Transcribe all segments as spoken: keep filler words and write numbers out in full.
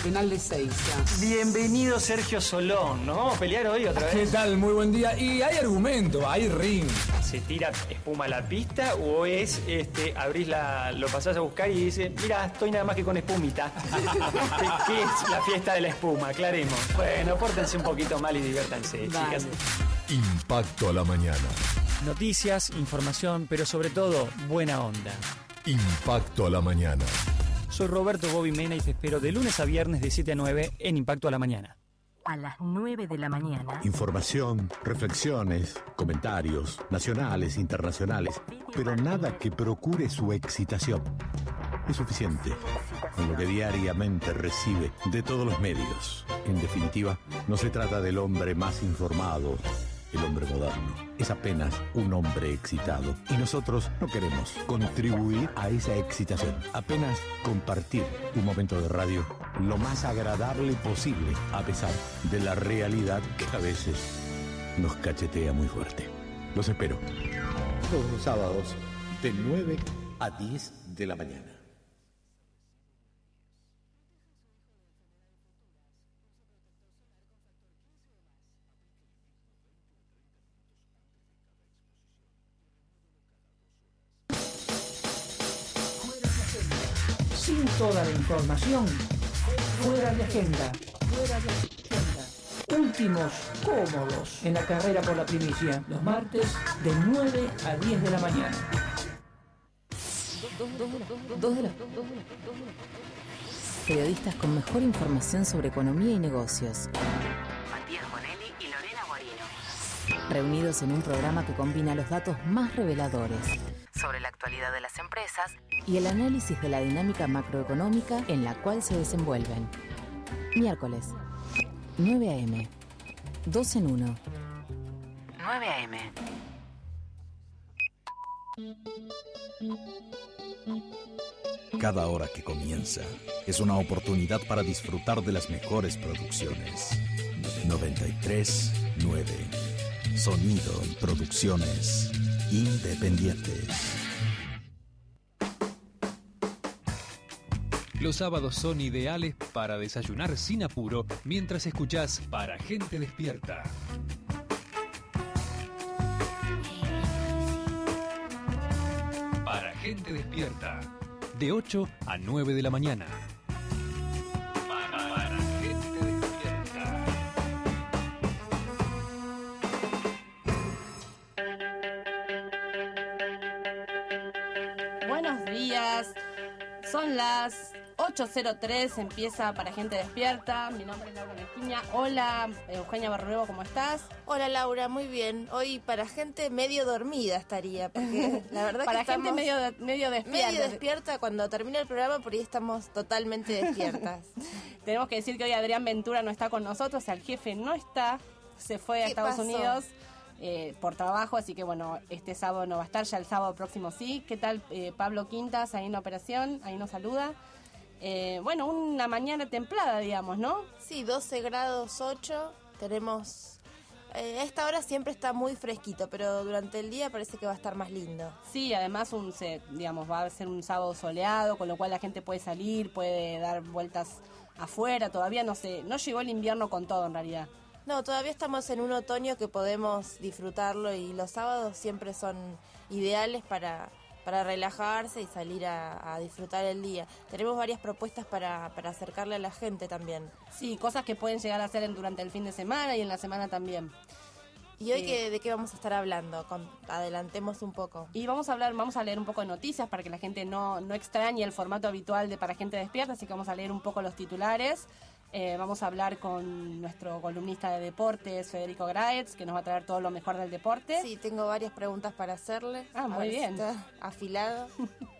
penal de Seiza. Bienvenido Sergio Solón, ¿nos vamos a pelear hoy otra vez? ¿Qué tal? Muy buen día. Y hay argumento, hay ring. ¿Se tira espuma a la pista o es, este, abrís la, lo pasás a buscar y dices, mira, estoy nada más que con espumita? ¿Qué es la fiesta de la espuma? Aclaremos. Bueno, pórtense un poquito mal y diviértanse, Vale. chicas. Impacto a la mañana. Noticias, información, pero sobre todo, buena onda. Impacto a la mañana. Soy Roberto Bobby Mena y te espero de lunes a viernes de siete a nueve en Impacto a la mañana. A las nueve de la mañana. Información, reflexiones, comentarios, nacionales, internacionales, pero nada que procure su excitación. Es suficiente con lo que diariamente recibe de todos los medios. En definitiva, no se trata del hombre más informado, el hombre moderno. Es apenas un hombre excitado. Y nosotros no queremos contribuir a esa excitación. Apenas compartir un momento de radio lo más agradable posible, a pesar de la realidad que a veces nos cachetea muy fuerte. Los espero todos los sábados de nueve a diez de la mañana. Sin toda la información, fuera de agenda, fuera de agenda. Últimos cómodos en la carrera por la primicia, los martes de nueve a diez de la mañana. Dos de la... Periodistas con mejor información sobre economía y negocios. Matías Bonelli y Lorena Guarino. Reunidos en un programa que combina los datos más reveladores Sobre la actualidad de las empresas y el análisis de la dinámica macroeconómica en la cual se desenvuelven. Miércoles, nueve a eme. Dos en uno. nueve a eme. Cada hora que comienza es una oportunidad para disfrutar de las mejores producciones. noventa y tres nueve. Sonido y producciones independientes. Los sábados son ideales para desayunar sin apuro mientras escuchás Para Gente Despierta. Para Gente Despierta, de ocho a nueve de la mañana. Para, para Gente Despierta. Buenos días. Son las ocho cero tres, empieza Para Gente Despierta. Mi nombre es Laura Mezquiña. Hola, Eugenia Barruevo, ¿cómo estás? Hola Laura, muy bien. Hoy para gente medio dormida estaría, porque la verdad para que gente estamos medio, de, medio despierta. Medio despierta, cuando termina el programa por ahí estamos totalmente despiertas. Tenemos que decir que hoy Adrián Ventura no está con nosotros, o sea, el jefe no está, se fue a Estados pasó? Unidos. Eh, por trabajo, así que bueno, este sábado no va a estar, ya el sábado próximo sí. ¿Qué tal eh, Pablo Quintas ahí en la operación? Ahí nos saluda. Eh, bueno, una mañana templada, digamos, ¿no? Sí, doce grados ocho, tenemos... Eh, a esta hora siempre está muy fresquito, pero durante el día parece que va a estar más lindo. Sí, además un, se, digamos, va a ser un sábado soleado, con lo cual la gente puede salir, puede dar vueltas afuera. Todavía no sé, no llegó el invierno con todo en realidad. No, todavía estamos en un otoño que podemos disfrutarlo y los sábados siempre son ideales para, para relajarse y salir a, a disfrutar el día. Tenemos varias propuestas para, para acercarle a la gente también. Sí, cosas que pueden llegar a hacer en, durante el fin de semana y en la semana también. ¿Y hoy eh, qué, de qué vamos a estar hablando? Con, adelantemos un poco. Y vamos a hablar, vamos a leer un poco de noticias para que la gente no, no extrañe el formato habitual de Para Gente Despierta, así que vamos a leer un poco los titulares. Eh, vamos a hablar con nuestro columnista de deportes, Federico Graetz, que nos va a traer todo lo mejor del deporte. Sí, tengo varias preguntas para hacerle. Ah, muy bien. Si está afilado.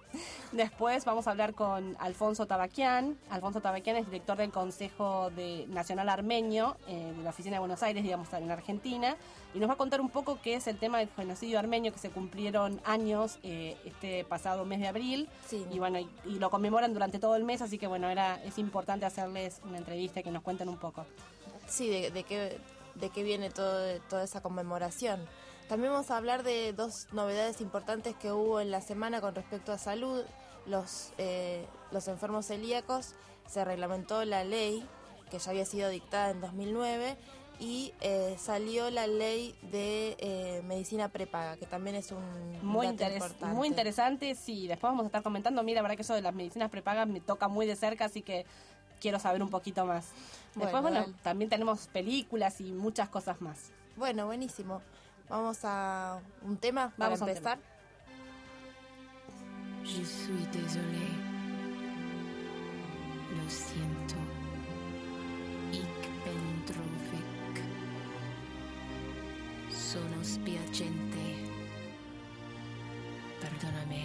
Después vamos a hablar con Alfonso Tabaquian. Alfonso Tabaquian es director del Consejo de Nacional Armenio, eh, de la Oficina de Buenos Aires, digamos, en Argentina, y nos va a contar un poco qué es el tema del genocidio armenio, que se cumplieron años eh, este pasado mes de abril. Sí. Y bueno, y, y lo conmemoran durante todo el mes, así que bueno, era es importante hacerles una entrevista y que nos cuenten un poco. Sí, de, de qué de qué viene todo, toda esa conmemoración. También vamos a hablar de dos novedades importantes que hubo en la semana con respecto a salud. Los, eh, los enfermos celíacos se reglamentó la ley, que ya había sido dictada en dos mil nueve, y eh, salió la ley de eh, medicina prepaga, que también es un muy, dato interes- importante. muy interesante, sí, después vamos a estar comentando. Mira, la verdad que eso de las medicinas prepagas me toca muy de cerca, así que quiero saber un poquito más. Después, Bueno, bueno, dale. también tenemos películas y muchas cosas más. Bueno, buenísimo. Vamos a un tema para Vamos a un empezar. Je suis désolé. Lo siento. Ich bin traurig. Sono spiacente. Perdóname.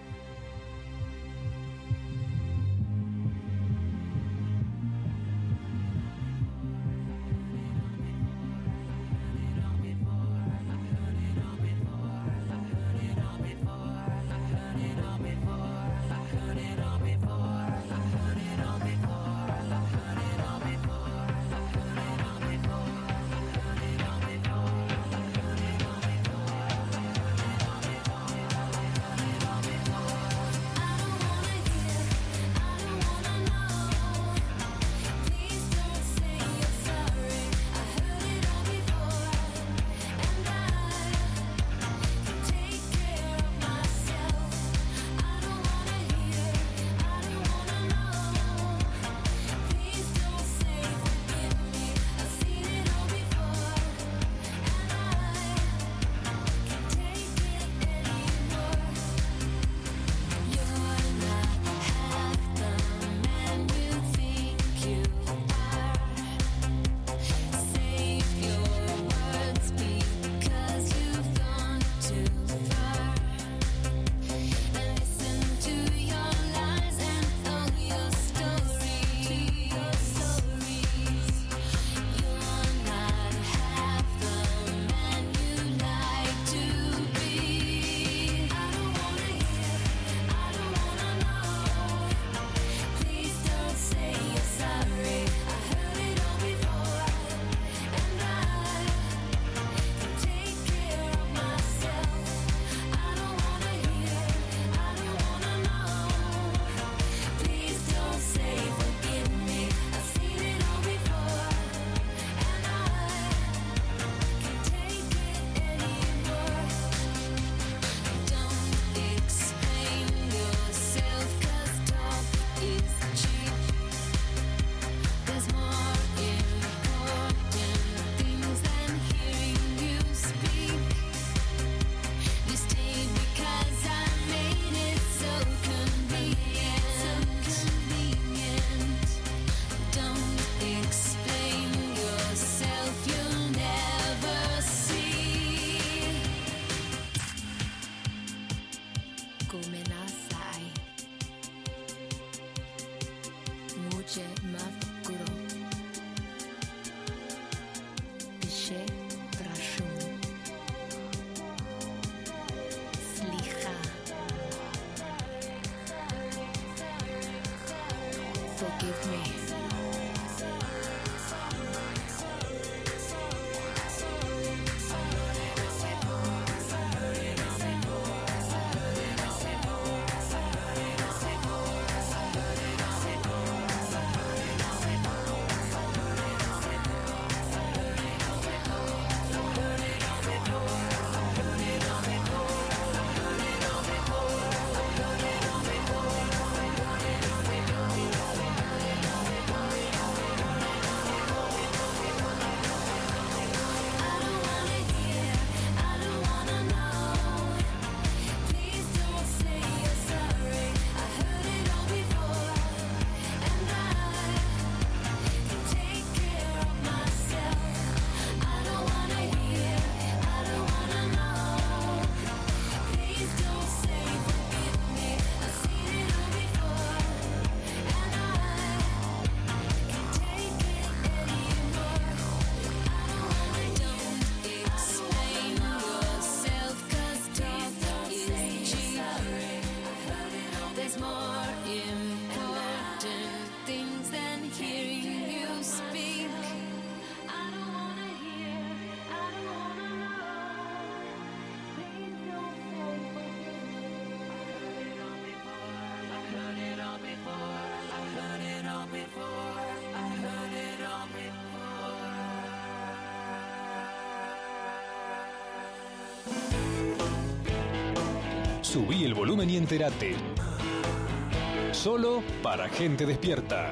Forgive me. Subí el volumen y entérate. Solo para gente despierta.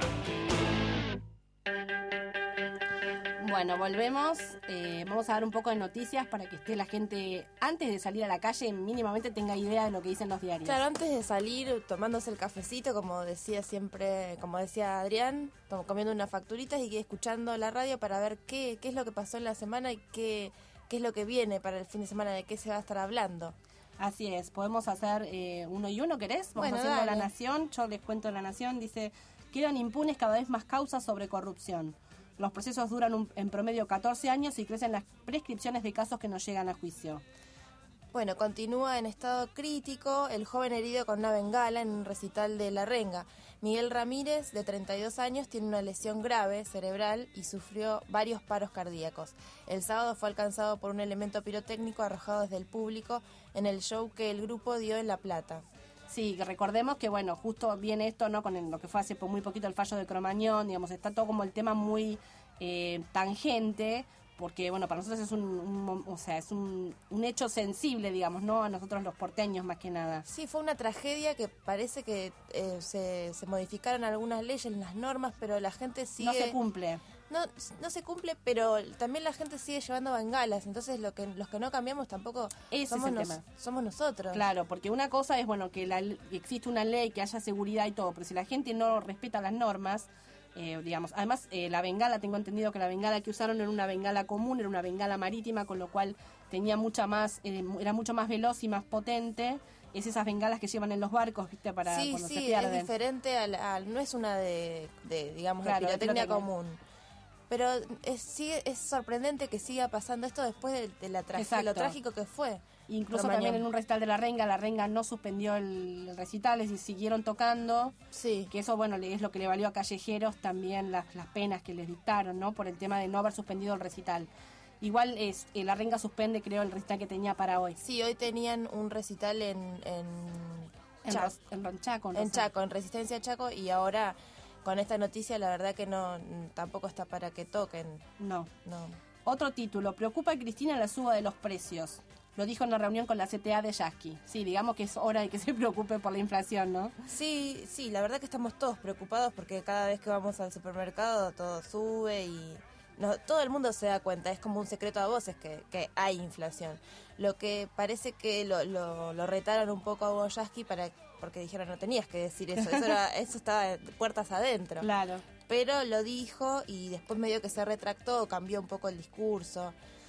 Bueno, volvemos. Eh, vamos a dar un poco de noticias para que esté la gente, antes de salir a la calle, mínimamente tenga idea de lo que dicen los diarios. Claro, antes de salir, tomándose el cafecito, como decía siempre, como decía Adrián, comiendo unas facturitas y escuchando la radio para ver qué, qué es lo que pasó en la semana y qué, qué es lo que viene para el fin de semana, de qué se va a estar hablando. Así es, podemos hacer eh, uno y uno, ¿querés? Vamos Bueno, haciendo dale. La Nación, yo les cuento La Nación, dice, quedan impunes cada vez más causas sobre corrupción. Los procesos duran un, en promedio catorce años y crecen las prescripciones de casos que no llegan a juicio. Bueno, continúa en estado crítico el joven herido con una bengala en un recital de La Renga. Miguel Ramírez, de treinta y dos años, tiene una lesión grave cerebral y sufrió varios paros cardíacos. El sábado fue alcanzado por un elemento pirotécnico arrojado desde el público en el show que el grupo dio en La Plata. Sí, que recordemos que, bueno, justo viene esto, ¿no? Con el- lo que fue hace po- muy poquito el fallo de Cromañón, digamos, está todo como el tema muy eh, tangente, porque, bueno, para nosotros es un, un mo- o sea, es un, un hecho sensible, digamos, ¿no? A nosotros los porteños más que nada. Sí, fue una tragedia que parece que eh, se, se modificaron algunas leyes, las normas, pero la gente sigue... No se cumple. No, no se cumple, pero también la gente sigue llevando bengalas, entonces lo que los que no cambiamos tampoco Ese somos, es el nos- tema. somos nosotros. Claro, porque una cosa es, bueno, que la, que existe una ley, que haya seguridad y todo, pero si la gente no respeta las normas, eh, digamos, además eh, la bengala, tengo entendido que la bengala que usaron era una bengala común, era una bengala marítima, con lo cual tenía mucha más, eh, era mucho más veloz y más potente. Es esas bengalas que llevan en los barcos, ¿viste? Para Sí, cuando se sí, es pierden. diferente al, al- no es una de, de digamos, Claro, de de pirotecnia pirotecnia. común. Pero es, sí, es sorprendente que siga pasando esto después de, de la tra- de Exacto. lo trágico que fue. Incluso Cromañón. también en un recital de La Renga, La Renga no suspendió el, el recital, es decir, siguieron tocando. Sí. Que eso, bueno, le- es lo que le valió a Callejeros también las, las penas que les dictaron, ¿no? Por el tema de no haber suspendido el recital. Igual es eh, La Renga suspende, creo, el recital que tenía para hoy. Sí, hoy tenían un recital en... en En, Cha- Ros- en Ron- Chaco, no en sé. Chaco, en Resistencia Chaco, y ahora con esta noticia la verdad que no mm, tampoco está para que toquen. No. No. Otro título, preocupa a Cristina la suba de los precios. Lo dijo en una reunión con la C T A de Yasky. Sí, digamos que es hora de que se preocupe por la inflación, ¿no? Sí, sí, la verdad que estamos todos preocupados porque cada vez que vamos al supermercado todo sube y no, todo el mundo se da cuenta, es como un secreto a voces que, que hay inflación. Lo que parece que lo, lo, lo retaron un poco a Hugo Yasky para, porque dijeron no tenías que decir eso, eso, era, eso estaba de puertas adentro. Claro. Pero lo dijo y después medio que se retractó, cambió un poco el discurso.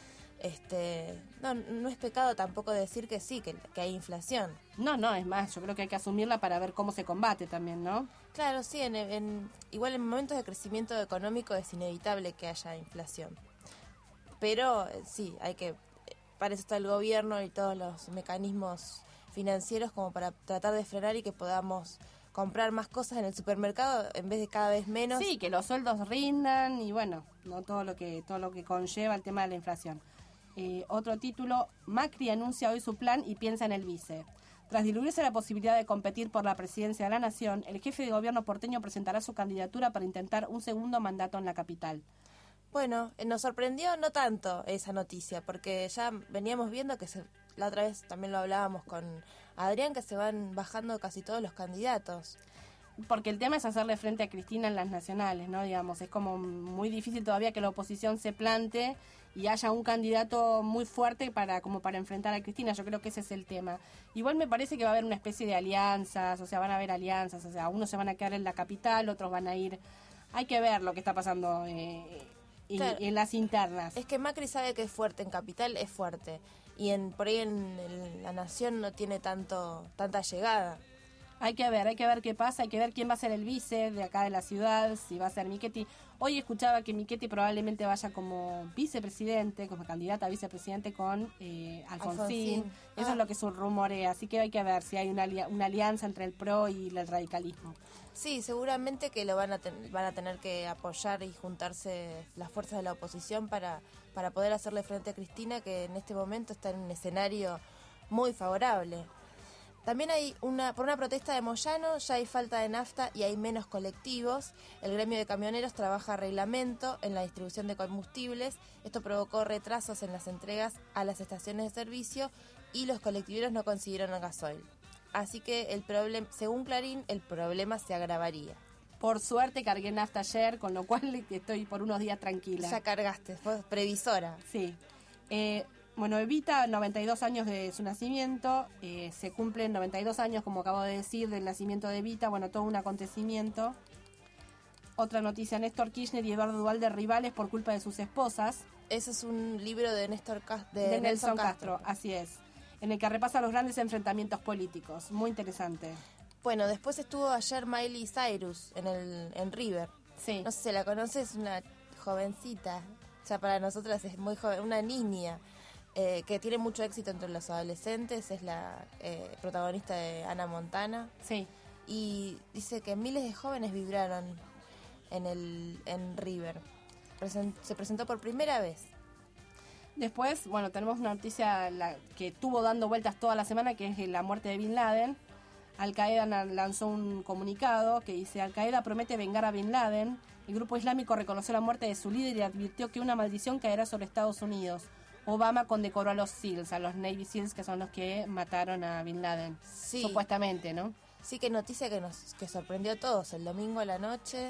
Este, no, no es pecado tampoco decir que sí, que, que hay inflación. No, no, es más, yo creo que hay que asumirla para ver cómo se combate también, ¿no? Claro, sí, en, en- igual en momentos de crecimiento económico es inevitable que haya inflación. Pero eh, sí, hay que, para eso está el gobierno y todos los mecanismos financieros como para tratar de frenar y que podamos comprar más cosas en el supermercado en vez de cada vez menos. Sí, que los sueldos rindan y bueno, no todo lo que todo lo que conlleva el tema de la inflación. Eh, otro título, Macri anuncia hoy su plan y piensa en el vice. Tras diluirse la posibilidad de competir por la presidencia de la Nación, el jefe de gobierno porteño presentará su candidatura para intentar un segundo mandato en la capital. Bueno, eh, nos sorprendió no tanto esa noticia, porque ya veníamos viendo que se, la otra vez también lo hablábamos con Adrián, que se van bajando casi todos los candidatos. Porque el tema es hacerle frente a Cristina en las nacionales, ¿no? Digamos, es como muy difícil todavía que la oposición se plante y haya un candidato muy fuerte para como para enfrentar a Cristina. Yo creo que ese es el tema. Igual me parece que va a haber una especie de alianzas, o sea, van a haber alianzas, o sea, unos se van a quedar en la capital, otros van a ir... Hay que ver lo que está pasando eh, en, Claro. en las internas. Es que Macri sabe que es fuerte, en Capital es fuerte, y en por ahí en, el- la Nación no tiene tanto tanta llegada. Hay que ver, hay que ver qué pasa, hay que ver quién va a ser el vice de acá de la ciudad, si va a ser Michetti. Hoy escuchaba que Michetti probablemente vaya como vicepresidente, como candidata a vicepresidente con eh, Alfonsín. Alfonsín. Eso Ah. es lo que se rumorea, así que hay que ver si hay una, alia- una alianza entre el P R O y el radicalismo. Sí, seguramente que lo van a ten- van a tener que apoyar y juntarse las fuerzas de la oposición para, para poder hacerle frente a Cristina, que en este momento está en un escenario muy favorable. También hay una, por una protesta de Moyano, ya hay falta de nafta y hay menos colectivos. El gremio de camioneros trabaja a reglamento en la distribución de combustibles. Esto provocó retrasos en las entregas a las estaciones de servicio y los colectiveros no consiguieron el gasoil. así que el problema, según Clarín, el problema se agravaría. Por suerte cargué nafta ayer, con lo cual estoy por unos días tranquila. Ya cargaste, fue previsora. Sí. Eh, bueno, Evita, noventa y dos años de su nacimiento, eh, se cumplen noventa y dos años, como acabo de decir, del nacimiento de Evita, bueno, todo un acontecimiento. Otra noticia, Néstor Kirchner y Eduardo Duhalde rivales por culpa de sus esposas. Ese es un libro de Néstor Cas- de, de Nelson, Nelson Castro. Castro, así es, en el que repasa los grandes enfrentamientos políticos. Muy interesante. Bueno, después estuvo ayer Miley Cyrus en el en River. Sí. No sé si la conoces, una jovencita, ya para nosotras es muy joven, una niña eh, que tiene mucho éxito entre los adolescentes, es la eh, protagonista de Hannah Montana. Sí. Y dice que miles de jóvenes vibraron en el en River. Presen- se presentó por primera vez. Después, bueno, tenemos una noticia la, que estuvo dando vueltas toda la semana, que es la muerte de Bin Laden. Al Qaeda lanzó un comunicado que dice: Al Qaeda promete vengar a Bin Laden. El grupo islámico reconoció la muerte de su líder y advirtió que una maldición caerá sobre Estados Unidos. Obama condecoró a los SEALs, a los Navy SEALs, que son los que mataron a Bin Laden. Sí. Supuestamente, ¿no? Sí, que noticia que nos que sorprendió a todos. El domingo a la noche,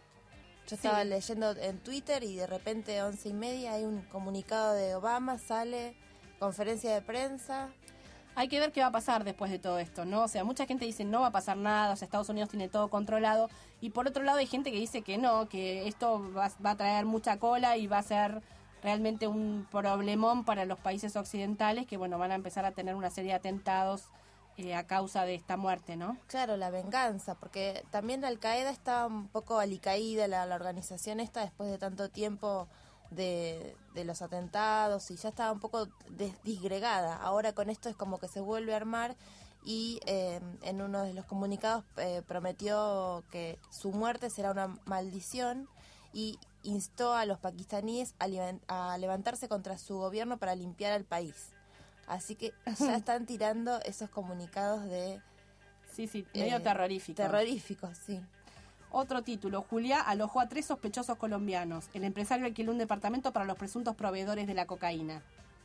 yo estaba Sí. leyendo en Twitter y de repente once y media hay un comunicado de Obama, sale, conferencia de prensa. Hay que ver qué va a pasar después de todo esto, ¿no? O sea, mucha gente dice no va a pasar nada, o sea, Estados Unidos tiene todo controlado. Y por otro lado hay gente que dice que no, que esto va, va a traer mucha cola y va a ser realmente un problemón para los países occidentales que, bueno, van a empezar a tener una serie de atentados eh, a causa de esta muerte, ¿no? Claro, la venganza, porque también Al Qaeda estaba un poco alicaída, la, la organización esta, después de tanto tiempo de, de los atentados, y ya estaba un poco des- disgregada. Ahora con esto es como que se vuelve a armar y eh, en uno de los comunicados eh, prometió que su muerte será una maldición y instó a los pakistaníes a, levan- a levantarse contra su gobierno para limpiar al país. Así que ya están tirando esos comunicados de... Sí, sí, medio eh, terroríficos. Terroríficos, sí. Otro título, Juliá alojó a tres sospechosos colombianos. El empresario alquiló un departamento para los presuntos proveedores de la cocaína.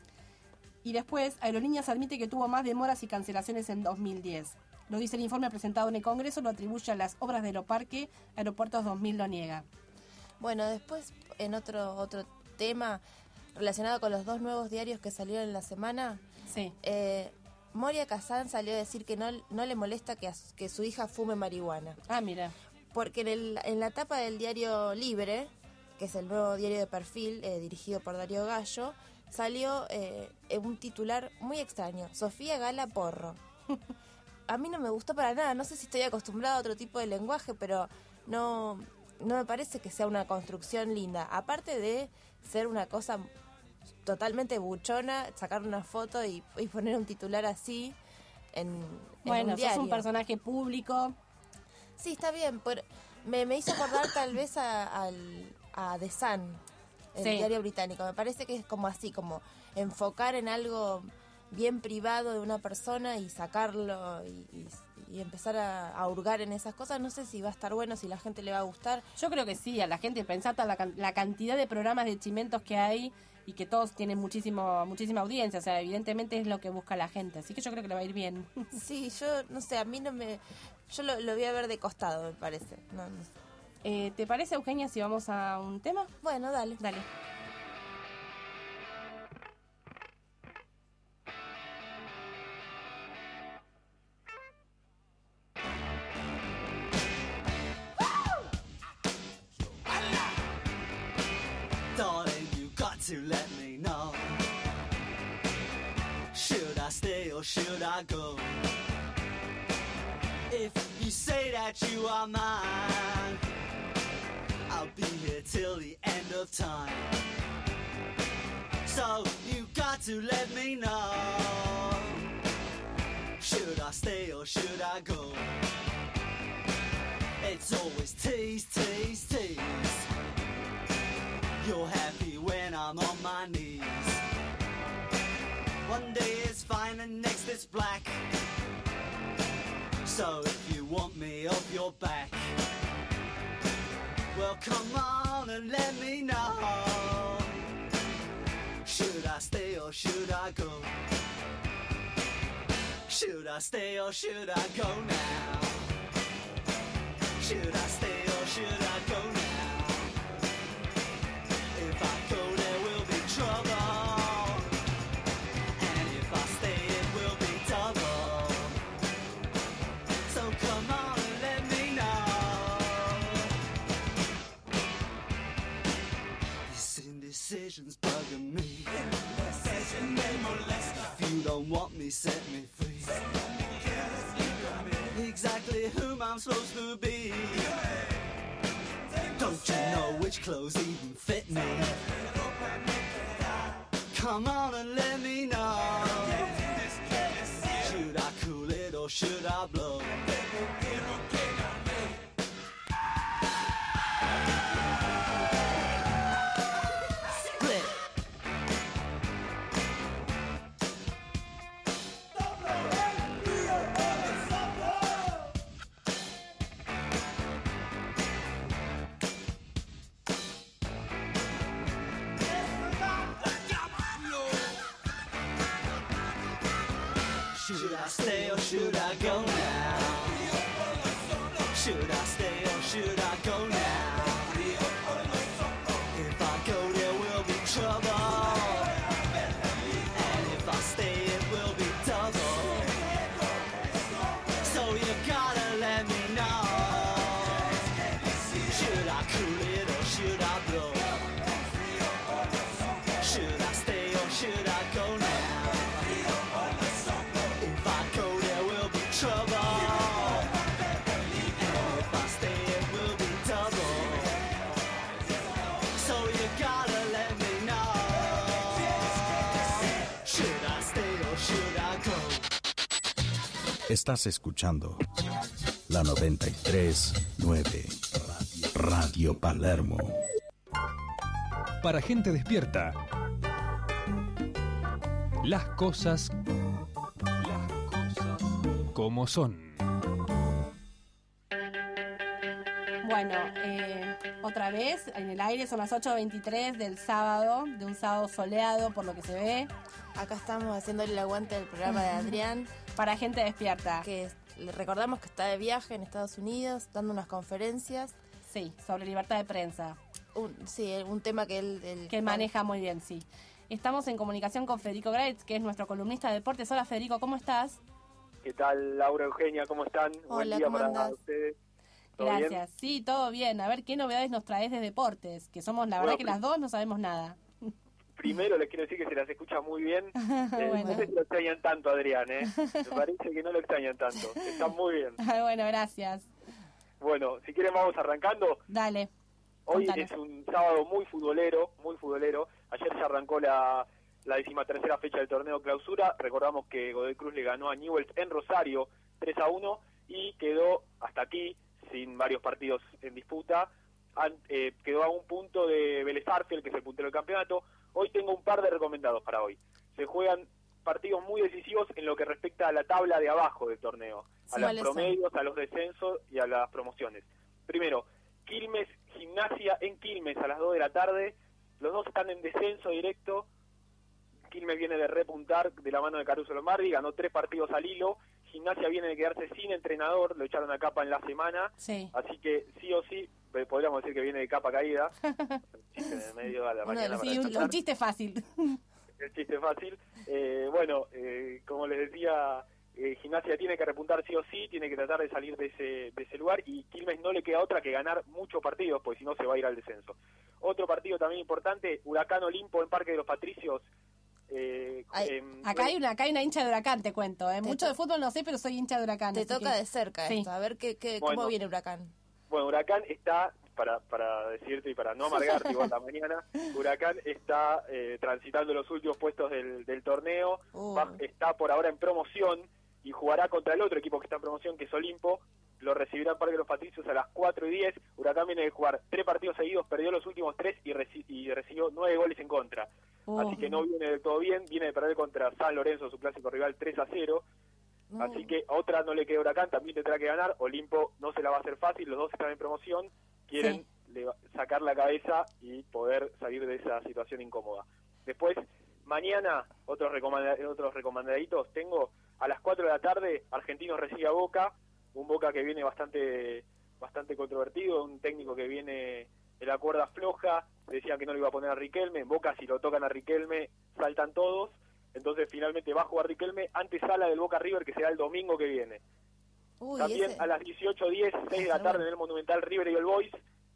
Y después, Aerolíneas admite que tuvo más demoras y cancelaciones en dos mil diez. Lo dice el informe presentado en el Congreso, lo atribuye a las obras de Aeroparque, Aeropuertos dos mil lo niega. Bueno, después, en otro otro tema relacionado con los dos nuevos diarios que salieron en la semana, sí. eh, Moria Kazan salió a decir que no, no le molesta que, a, que su hija fume marihuana. Ah, mira. Porque en, el, en la tapa del diario Libre, que es el nuevo diario de Perfil, eh, dirigido por Darío Gallo, salió eh, un titular muy extraño, Sofía Gala Porro. A mí no me gustó para nada, no sé si estoy acostumbrada a otro tipo de lenguaje, pero no, no me parece que sea una construcción linda. Aparte de ser una cosa totalmente buchona, sacar una foto y, y poner un titular así en, en bueno, un diario. Sos un personaje público. Sí, está bien, pero me, me hizo acordar tal vez a, a, a The Sun, el sí. diario británico. Me parece que es como así, como enfocar en algo bien privado de una persona y sacarlo y, y, y empezar a, a hurgar en esas cosas. No sé si va a estar bueno, si la gente le va a gustar. Yo creo que sí, a la gente pensata la, la cantidad de programas de chimentos que hay y que todos tienen muchísimo muchísima audiencia, o sea, evidentemente es lo que busca la gente, así que yo creo que le va a ir bien. Sí, yo no sé, a mí no me... Yo lo, lo voy a ver de costado, me parece. No, no sé. eh, ¿Te parece, Eugenia, si vamos a un tema? Bueno, dale. Dale. Darling, you got to let me know. Should I stay or should I go? If you say that you are mine, I'll be here till the end of time. So you got to let me know. Should I stay or should I go? It's always tease, tease, tease. You're happy when I'm on my knees. One day it's fine and next it's black. So if you want me off your back, well come on and let me know. Should I stay or should I go? Should Should I stay or should I go now? Should I stay or should I go now? If I go there will be trouble, and if I stay it will be double. So come on and let me know. This indecision's bugging me. If you don't want me, set me free. Exactly whom I'm supposed to be. Don't you know which clothes even fit me? Come on and let me know. Should I cool it or should I blow? Should I stay or should I go now? Should I stay or should I go now? If I go there will be trouble, and if I stay it will be double. So you gotta let me know. Should I cool it or should I blow? Should I stay or should I go now? Estás escuchando la noventa y tres punto nueve Radio Palermo. Para gente despierta. Las cosas, las cosas como son. Bueno, eh, otra vez en el aire, son las ocho veintitrés del sábado, de un sábado soleado por lo que se ve. Acá estamos haciéndole el aguante del programa de Adrián. Para gente despierta. Que le recordamos que está de viaje en Estados Unidos, dando unas conferencias. Sí, sobre libertad de prensa. Un, sí, un tema que él... él que él maneja muy bien, sí. Estamos en comunicación con Federico Greitz, que es nuestro columnista de deportes. Hola Federico, ¿cómo estás? ¿Qué tal, Laura, Eugenia? ¿Cómo están? Hola, Buen día ¿cómo para andás? ustedes. ¿Todo Gracias, bien? sí, todo bien. A ver, ¿qué novedades nos traes de deportes? Que somos, la Bueno, verdad que las dos no sabemos nada. Primero les quiero decir que se las escucha muy bien. Eh, Bueno. No sé si lo extrañan tanto, Adrián, ¿eh? Me parece que no lo extrañan tanto. Están muy bien. Bueno, gracias. Bueno, si quieren vamos arrancando. Dale. Hoy Contanos. es un sábado muy futbolero, muy futbolero. Ayer se arrancó la, la decimatercera fecha del torneo clausura. Recordamos que Godoy Cruz le ganó a Newell's en Rosario tres a uno y quedó hasta aquí, sin varios partidos en disputa. An, eh, quedó a un punto de Vélez Sarsfield, que es el puntero del campeonato. Hoy tengo un par de recomendados para hoy. Se juegan partidos muy decisivos en lo que respecta a la tabla de abajo del torneo, a Sí, los ¿cuáles promedios, a los descensos y a las promociones. Primero, Quilmes Gimnasia en Quilmes a las dos de la tarde. Los dos están en descenso directo. Quilmes viene de repuntar de la mano de Caruso Lombardi, ganó tres partidos al hilo. Gimnasia viene de quedarse sin entrenador, lo echaron a capa en la semana. Sí. Así que sí o sí, eh, podríamos decir que viene de capa caída. Chiste en el medio a la Uno de mañana los- para sí, un, despertar. un chiste fácil. El chiste fácil. Eh, bueno, eh, como les decía, eh, Gimnasia tiene que repuntar sí o sí, tiene que tratar de salir de ese, de ese lugar, y Quilmes no le queda otra que ganar muchos partidos, porque si no se va a ir al descenso. Otro partido también importante, Huracán Olimpo en Parque de los Patricios. Eh, Ay, em, Acá hay una, acá hay una hincha de Huracán, te cuento. ¿eh? Te Mucho to- de fútbol no sé, pero soy hincha de Huracán. Te así toca que- de cerca Sí. esto, a ver qué, qué, Bueno. cómo viene Huracán. Bueno, Huracán está, para, para decirte y para no amargarte igual la mañana, Huracán está eh, transitando los últimos puestos del, del torneo, Uh. va- está por ahora en promoción y jugará contra el otro equipo que está en promoción, que es Olimpo. Lo recibirá en Parque de los Patricios a las cuatro y diez. Huracán viene de jugar tres partidos seguidos, perdió los últimos tres y, reci- y recibió nueve goles en contra. Uh. Así que no viene del todo bien, viene de perder contra San Lorenzo, su clásico rival, tres a cero. No. Así que a otra no le queda Huracán, también tendrá que ganar. Olimpo no se la va a hacer fácil, los dos están en promoción, quieren Sí. le- sacar la cabeza y poder salir de esa situación incómoda. Después, mañana, otros, recomenda- otros recomendaditos tengo. a las cuatro de la tarde, Argentinos recibe a Boca, un Boca que viene bastante bastante controvertido, un técnico que viene de la cuerda floja, decían que no le iba a poner a Riquelme, en Boca si lo tocan a Riquelme saltan todos, entonces finalmente va a jugar Riquelme, antesala del Boca River que será el domingo que viene. Uy, También ese- a las dieciocho diez, seis de la tarde en el Monumental, River y All Boys,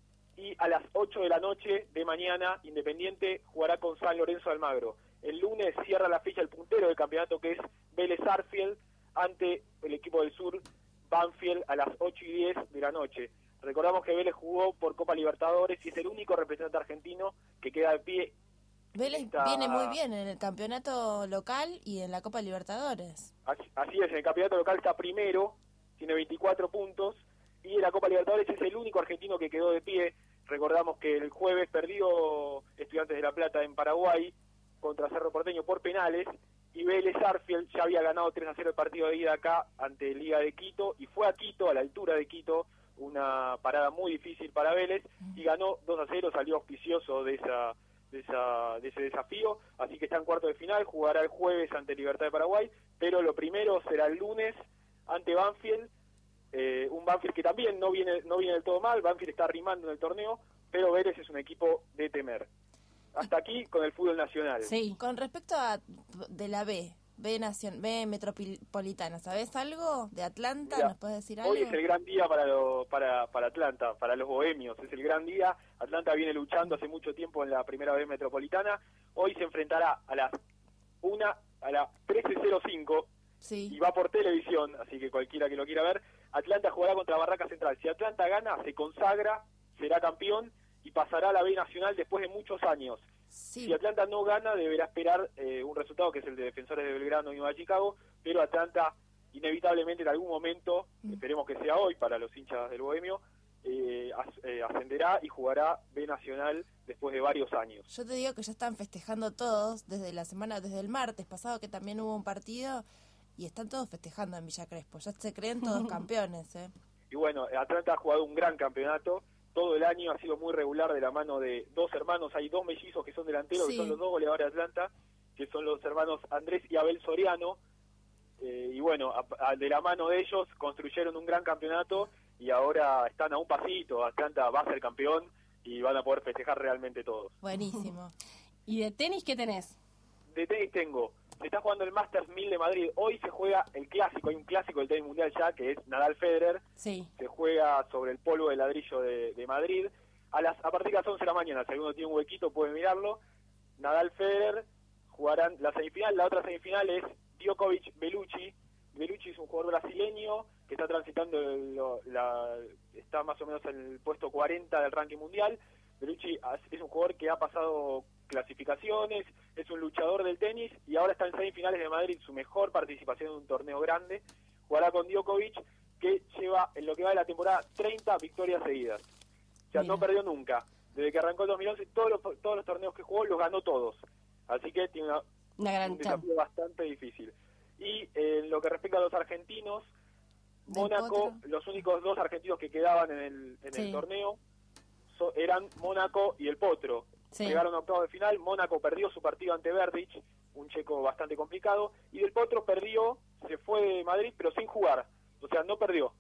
y a las ocho de la noche de mañana Independiente jugará con San Lorenzo de Almagro. El lunes cierra la fecha el puntero del campeonato, que es Vélez Sarsfield, ante el equipo del sur, Banfield, a las ocho y diez de la noche. Recordamos que Vélez jugó por Copa Libertadores y es el único representante argentino que queda de pie. Vélez Está- viene muy bien en el campeonato local y en la Copa Libertadores. Así, así es, en el campeonato local está primero, tiene veinticuatro puntos, y en la Copa Libertadores es el único argentino que quedó de pie. Recordamos que el jueves perdió Estudiantes de La Plata en Paraguay contra Cerro Porteño por penales, y Vélez Sarsfield ya había ganado tres a cero el partido de ida acá ante Liga de Quito, y fue a Quito, a la altura de Quito, una parada muy difícil para Vélez, y ganó dos a cero, salió auspicioso de esa de esa de ese desafío, así que está en cuarto de final, jugará el jueves ante Libertad de Paraguay, pero lo primero será el lunes ante Banfield, eh, un Banfield que también no viene no viene del todo mal, Banfield está rimando en el torneo, pero Vélez es un equipo de temer. Hasta aquí con el fútbol nacional. Sí. Con respecto a de la B, B Nación, B Metropolitana, ¿sabés algo de Atlanta? Mira, ¿Nos puedes decir algo? Hoy es el gran día para, lo- para, para Atlanta, para los bohemios, es el gran día. Atlanta viene luchando hace mucho tiempo en la primera B metropolitana. Hoy se enfrentará a las una, a las trece cero cinco Sí. y va por televisión, así que cualquiera que lo quiera ver. Atlanta jugará contra Barraca Central. Si Atlanta gana, se consagra, será campeón y pasará a la B Nacional después de muchos años. Si Atlanta no gana, deberá esperar eh, un resultado que es el de Defensores de Belgrano y Nueva Chicago, pero Atlanta inevitablemente en algún momento, esperemos que sea hoy para los hinchas del Bohemio, eh, as- eh, ascenderá y jugará B Nacional después de varios años. Yo te digo que ya están festejando todos desde la semana, desde el martes pasado que también hubo un partido y están todos festejando en Villa Crespo. Ya se creen todos campeones, ¿eh? Y bueno, Atlanta ha jugado un gran campeonato, todo el año ha sido muy regular de la mano de dos hermanos, hay dos mellizos que son delanteros, Sí. que son los dos goleadores de Atlanta, que son los hermanos Andrés y Abel Soriano, eh, y bueno, a- a- de la mano de ellos construyeron un gran campeonato y ahora están a un pasito, Atlanta va a ser campeón y van a poder festejar realmente todos. Buenísimo. ¿Y de tenis qué tenés? De tenis tengo, se está jugando el Masters mil de Madrid, hoy se juega el clásico, hay un clásico del tenis mundial ya, que es Nadal-Federer, Sí. se juega sobre el polvo de ladrillo de, de Madrid, a las a partir de las once de la mañana, si alguno tiene un huequito puede mirarlo, Nadal-Federer jugarán la semifinal, la otra semifinal es Djokovic-Bellucci, Bellucci es un jugador brasileño que está transitando, el- lo- la, está más o menos en el puesto cuarenta del ranking mundial, Bellucci es un jugador que ha pasado clasificaciones, es un luchador del tenis y ahora está en semifinales de Madrid, su mejor participación en un torneo grande, jugará con Djokovic, que lleva en lo que va de la temporada treinta victorias seguidas. O sea, Mira. no perdió nunca. Desde que arrancó el dos mil once, todos los, todos los torneos que jugó los ganó todos. Así que tiene una, Una gran un desafío chance. bastante difícil. Y eh, en lo que respecta a los argentinos, Del Mónaco, Potro. los únicos dos argentinos que quedaban en el, en Sí. el torneo so- eran Mónaco y el Potro. Sí. Llegaron a octavos de final, Mónaco perdió su partido ante Verdic, un checo bastante complicado, y del Potro perdió, se fue de Madrid, pero sin jugar. O sea, no perdió.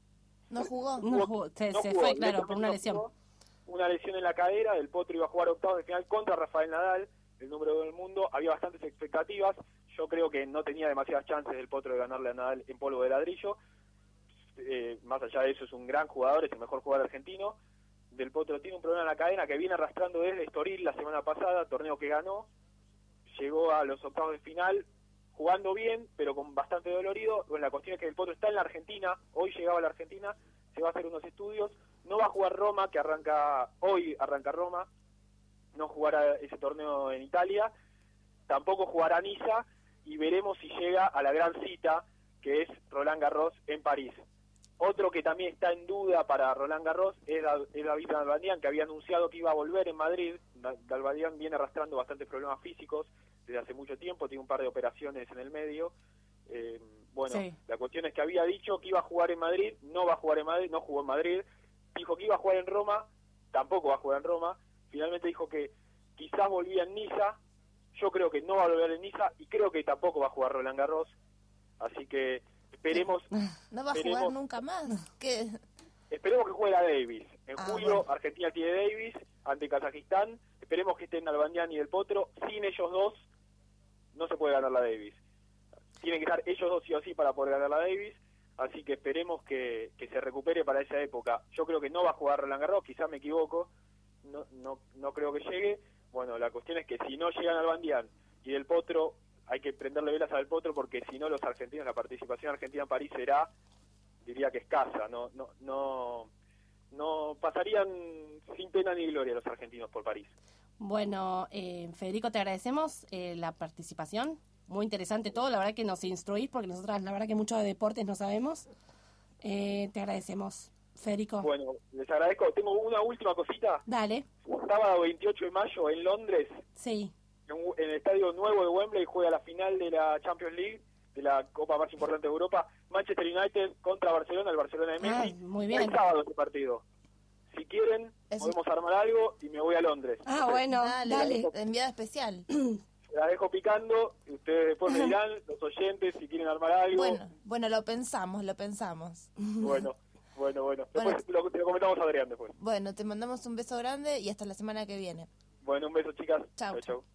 ¿No jugó? No jugó, se, No se jugó, fue, claro, directamente por una no lesión. jugó. Una lesión en la cadera, del Potro iba a jugar octavos de final contra Rafael Nadal, el número uno del mundo, había bastantes expectativas, yo creo que no tenía demasiadas chances del Potro de ganarle a Nadal en polvo de ladrillo, eh, más allá de eso es un gran jugador, es el mejor jugador argentino, del Potro tiene un problema en la cadera que viene arrastrando desde Estoril la semana pasada, torneo que ganó, llegó a los octavos de final, jugando bien, pero con bastante dolorido. Bueno, la cuestión es que el Potro está en la Argentina, hoy llegaba a la Argentina, se va a hacer unos estudios, no va a jugar Roma, que arranca, hoy arranca Roma, no jugará ese torneo en Italia, tampoco jugará Niza, y veremos si llega a la gran cita, que es Roland Garros en París. Otro que también está en duda para Roland Garros es, Da- es David Nalbandian, que había anunciado que iba a volver en Madrid. Da- Nalbandian viene arrastrando bastantes problemas físicos desde hace mucho tiempo, tiene un par de operaciones en el medio. Eh, bueno, Sí. la cuestión es que había dicho que iba a jugar en Madrid, no va a jugar en Madrid, no jugó en Madrid. Dijo que iba a jugar en Roma, tampoco va a jugar en Roma. Finalmente dijo que quizás volvía en Niza, yo creo que no va a volver en Niza y creo que tampoco va a jugar Roland Garros. Así que esperemos... No va a esperemos, jugar nunca más. ¿Qué? Esperemos que juegue la Davis. En Ah, julio bueno. Argentina tiene Davis ante Kazajistán. Esperemos que estén Nalbandián y Del Potro. Sin ellos dos no se puede ganar la Davis. Tienen que estar ellos dos sí o sí para poder ganar la Davis. Así que esperemos que, que se recupere para esa época. Yo creo que no va a jugar Roland Garros, quizás me equivoco. No, no, no creo que llegue. Bueno, la cuestión es que si no llegan Nalbandián y Del Potro, hay que prenderle velas a Del Potro, porque si no los argentinos, la participación argentina en París será, diría que escasa. No, no, no, no pasarían sin pena ni gloria los argentinos por París. Bueno, eh, Federico, te agradecemos eh, la participación. Muy interesante todo, la verdad que nos instruís, porque nosotras la verdad que mucho de deportes no sabemos. Eh, te agradecemos, Federico. Bueno, les agradezco. Tengo una última cosita. Dale. Sábado veintiocho de mayo en Londres, Sí. en, en el estadio nuevo de Wembley, juega la final de la Champions League, de la copa más importante de Europa, Manchester United contra Barcelona, el Barcelona de Messi. Ah, muy bien. El sábado ese partido. Si quieren, Es- podemos armar algo y me voy a Londres. Ah, bueno, Dale, dale. enviada especial. La dejo picando y ustedes después me dirán, los oyentes, si quieren armar algo. Bueno, bueno, lo pensamos, lo pensamos. Bueno, bueno, bueno. Después Lo, te lo comentamos a Adrián después. Bueno, te mandamos un beso grande y hasta la semana que viene. Bueno, un beso, chicas. Chau. Chau, chau.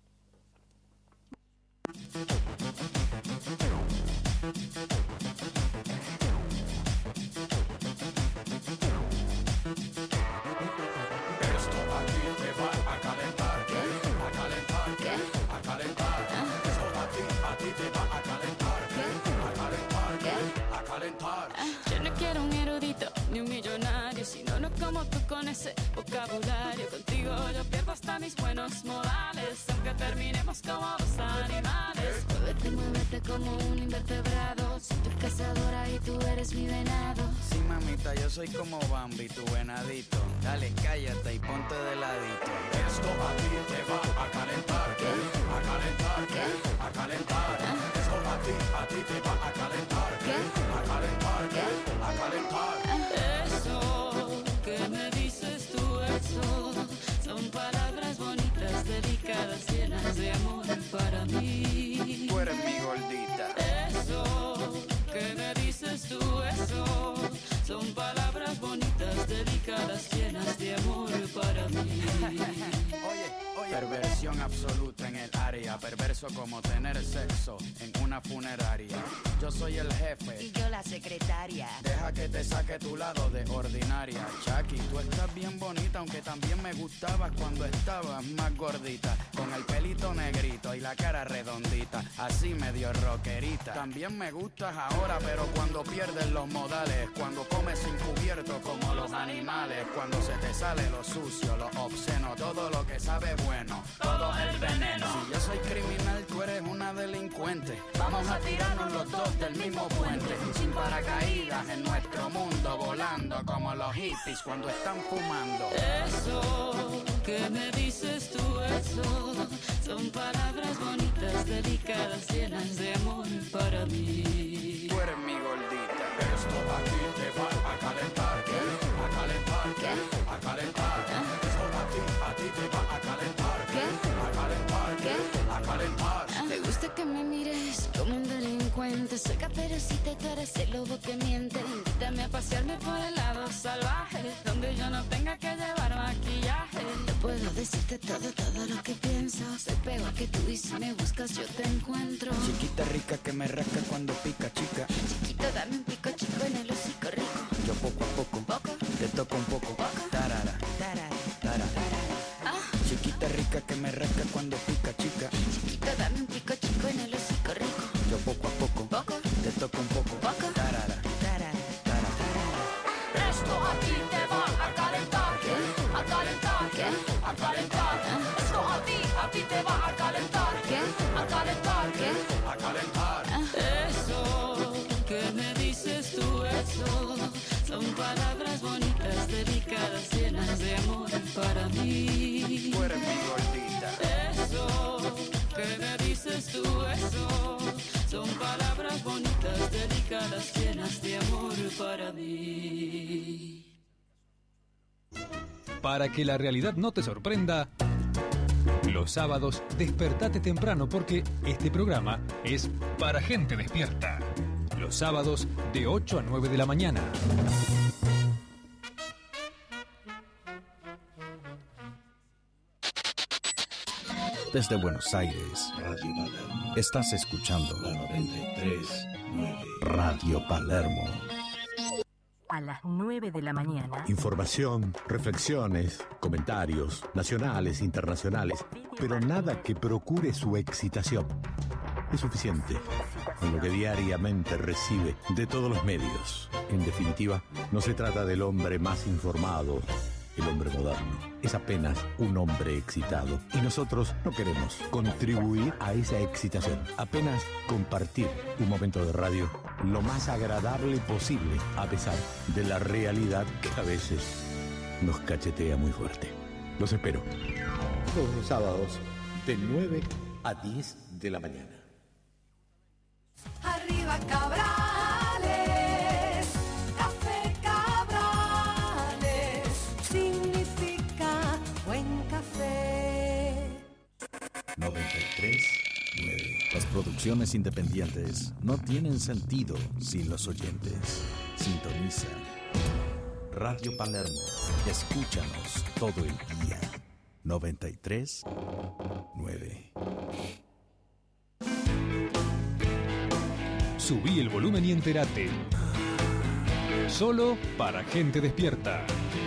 Esto aquí te va a calentar, ¿qué? A calentar, ¿qué? A calentar. Esto a ti, a ti te va a calentar, ¿qué? A calentar, ¿qué? A calentar. Yo no quiero un erudito ni un millonario, sino no como tú con ese vocabulario. Contigo yo pierdo hasta mis buenos modales, aunque terminemos como dos animales. Muévete, muévete como un invertebrado. Soy tu cazadora y tú eres mi venado. Sí, mamita, yo soy como Bambi, tu venadito. Dale, cállate y ponte de ladito. Esto a ti te va a calentar, ¿qué? A calentar, ¿qué? A calentar. Esto a ti, a ti te va a calentar, ¿qué? A calentar, ¿qué? A calentar. Eso que me dices tú, eso son palabras bonitas, delicadas, llenas de amor para mí. Tú eres mi gordita. Eso que me dices tú, eso son palabras bonitas, delicadas, llenas de amor para mí. Oye, oye. Perversión absoluta en el área, perverso como tener sexo en una funeraria. Yo soy el jefe Y yo la secretaria. Deja que te saque tu lado de ordinaria. Chucky, tú estás bien bonita, aunque también me gustabas cuando estabas más gordita. Con el pelito negrito y la cara redondita, así medio rockerita. También me gustas ahora, pero cuando pierdes los modales. Cuando comes sin cubierto como los animales. Cuando se te sale lo sucio, lo obsceno, todo lo que sabe bueno, todo el veneno. Si yo soy criminal, tú eres una delincuente. Vamos a tirarnos los dos del mismo puente, sin paracaídas en nuestro mundo, volando como los hippies cuando están fumando. Eso que me dices tú, eso son palabras bonitas, delicadas, llenas de amor para mí. Tú eres mi gordita. Esto a ti te va a calentar, ¿qué? A calentar, ¿qué? A calentar. Esto a ti, a ti te va a calentar, ¿qué? A calentar, ¿qué? A calentar. Me gusta que me mires como un delincuente. Soy caperucita y tú eres el lobo que miente. Invítame a pasearme por el lado salvaje, donde yo no tenga que llevar maquillaje. Yo puedo decirte todo, todo lo que pienso. Soy peor que tú y si me buscas yo te encuentro. Chiquita rica que me rasca cuando pica, chica. Chiquito, dame un pico chico en el hocico rico. Yo poco a poco, ¿Poco? te toco un poco. Tarara, Tarara. tarara. Ah, Chiquita rica que me rasca cuando pica, chica. chiquito, dame un pico chico en el hocico rico. Yo poco a poco, ¿Poco? te toco un poco. ¿Poco? Tarara, Tarara. tarara. Esto a ti te va a calentar, ¿qué? A calentar, ¿qué? A calentar. Esto a ti, a ti te va a calentar, ¿qué? A calentar, ¿qué? A calentar. Eso que me dices tú, eso son palabras bonitas, delicadas, llenas de amor para mí. Tú eres mi gordita. Eso que me dices tú, eso son palabras bonitas, delicadas, llenas de amor para mí. Para que la realidad no te sorprenda, Los sábados, despertate temprano porque este programa es para gente despierta. Los sábados, de ocho a nueve de la mañana. Desde Buenos Aires, Radio Palermo. Estás escuchando La noventa y tres punto nueve. Radio Palermo. A las nueve de la mañana. Información, reflexiones, comentarios, nacionales, internacionales, pero nada que procure su excitación. Es suficiente con lo que diariamente recibe de todos los medios. En definitiva, no se trata del hombre más informado, el hombre moderno. Es apenas un hombre excitado. Y nosotros no queremos contribuir a esa excitación. Apenas compartir un momento de radio lo más agradable posible, a pesar de la realidad que a veces nos cachetea muy fuerte. Los espero todos los sábados de nueve a diez de la mañana. Arriba Cabrales, café Cabrales, significa buen café. noventa y tres punto nueve. Las producciones independientes no tienen sentido sin los oyentes. Sintoniza Radio Palermo. Escúchanos todo el día. noventa y tres punto nueve. Subí el volumen y entérate. Solo para gente despierta.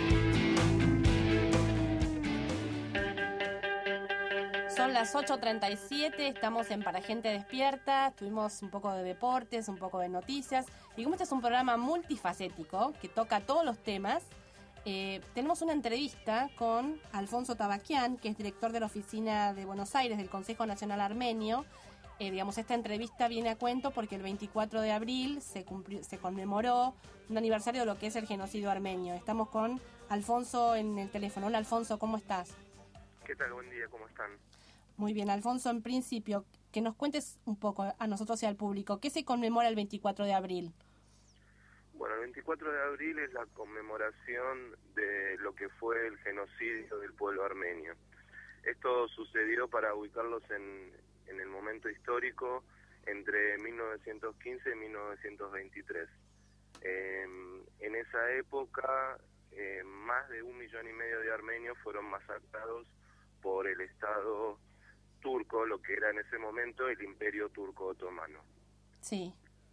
Son las ocho treinta y siete, estamos en Para Gente Despierta, tuvimos un poco de deportes, un poco de noticias, y como este es un programa multifacético que toca todos los temas, eh, tenemos una entrevista con Alfonso Tavaquian, que es director de la Oficina de Buenos Aires del Consejo Nacional Armenio. Eh, digamos, esta entrevista viene a cuento porque el veinticuatro de abril se, cumplió, se conmemoró un aniversario de lo que es el genocidio armenio. Estamos con Alfonso en el teléfono. Hola Alfonso, ¿cómo estás? ¿Qué tal? Buen día, ¿cómo están? Muy bien, Alfonso, en principio, que nos cuentes un poco a nosotros y al público, ¿qué se conmemora el veinticuatro de abril? Bueno, el veinticuatro de abril es la conmemoración de lo que fue el genocidio del pueblo armenio. Esto sucedió, para ubicarlos en, en el momento histórico, entre mil novecientos quince y mil novecientos veintitrés. Eh, en esa época, eh, más de un millón y medio de armenios fueron masacrados por el Estado turco, lo que era en ese momento el Imperio Turco Otomano. Sí.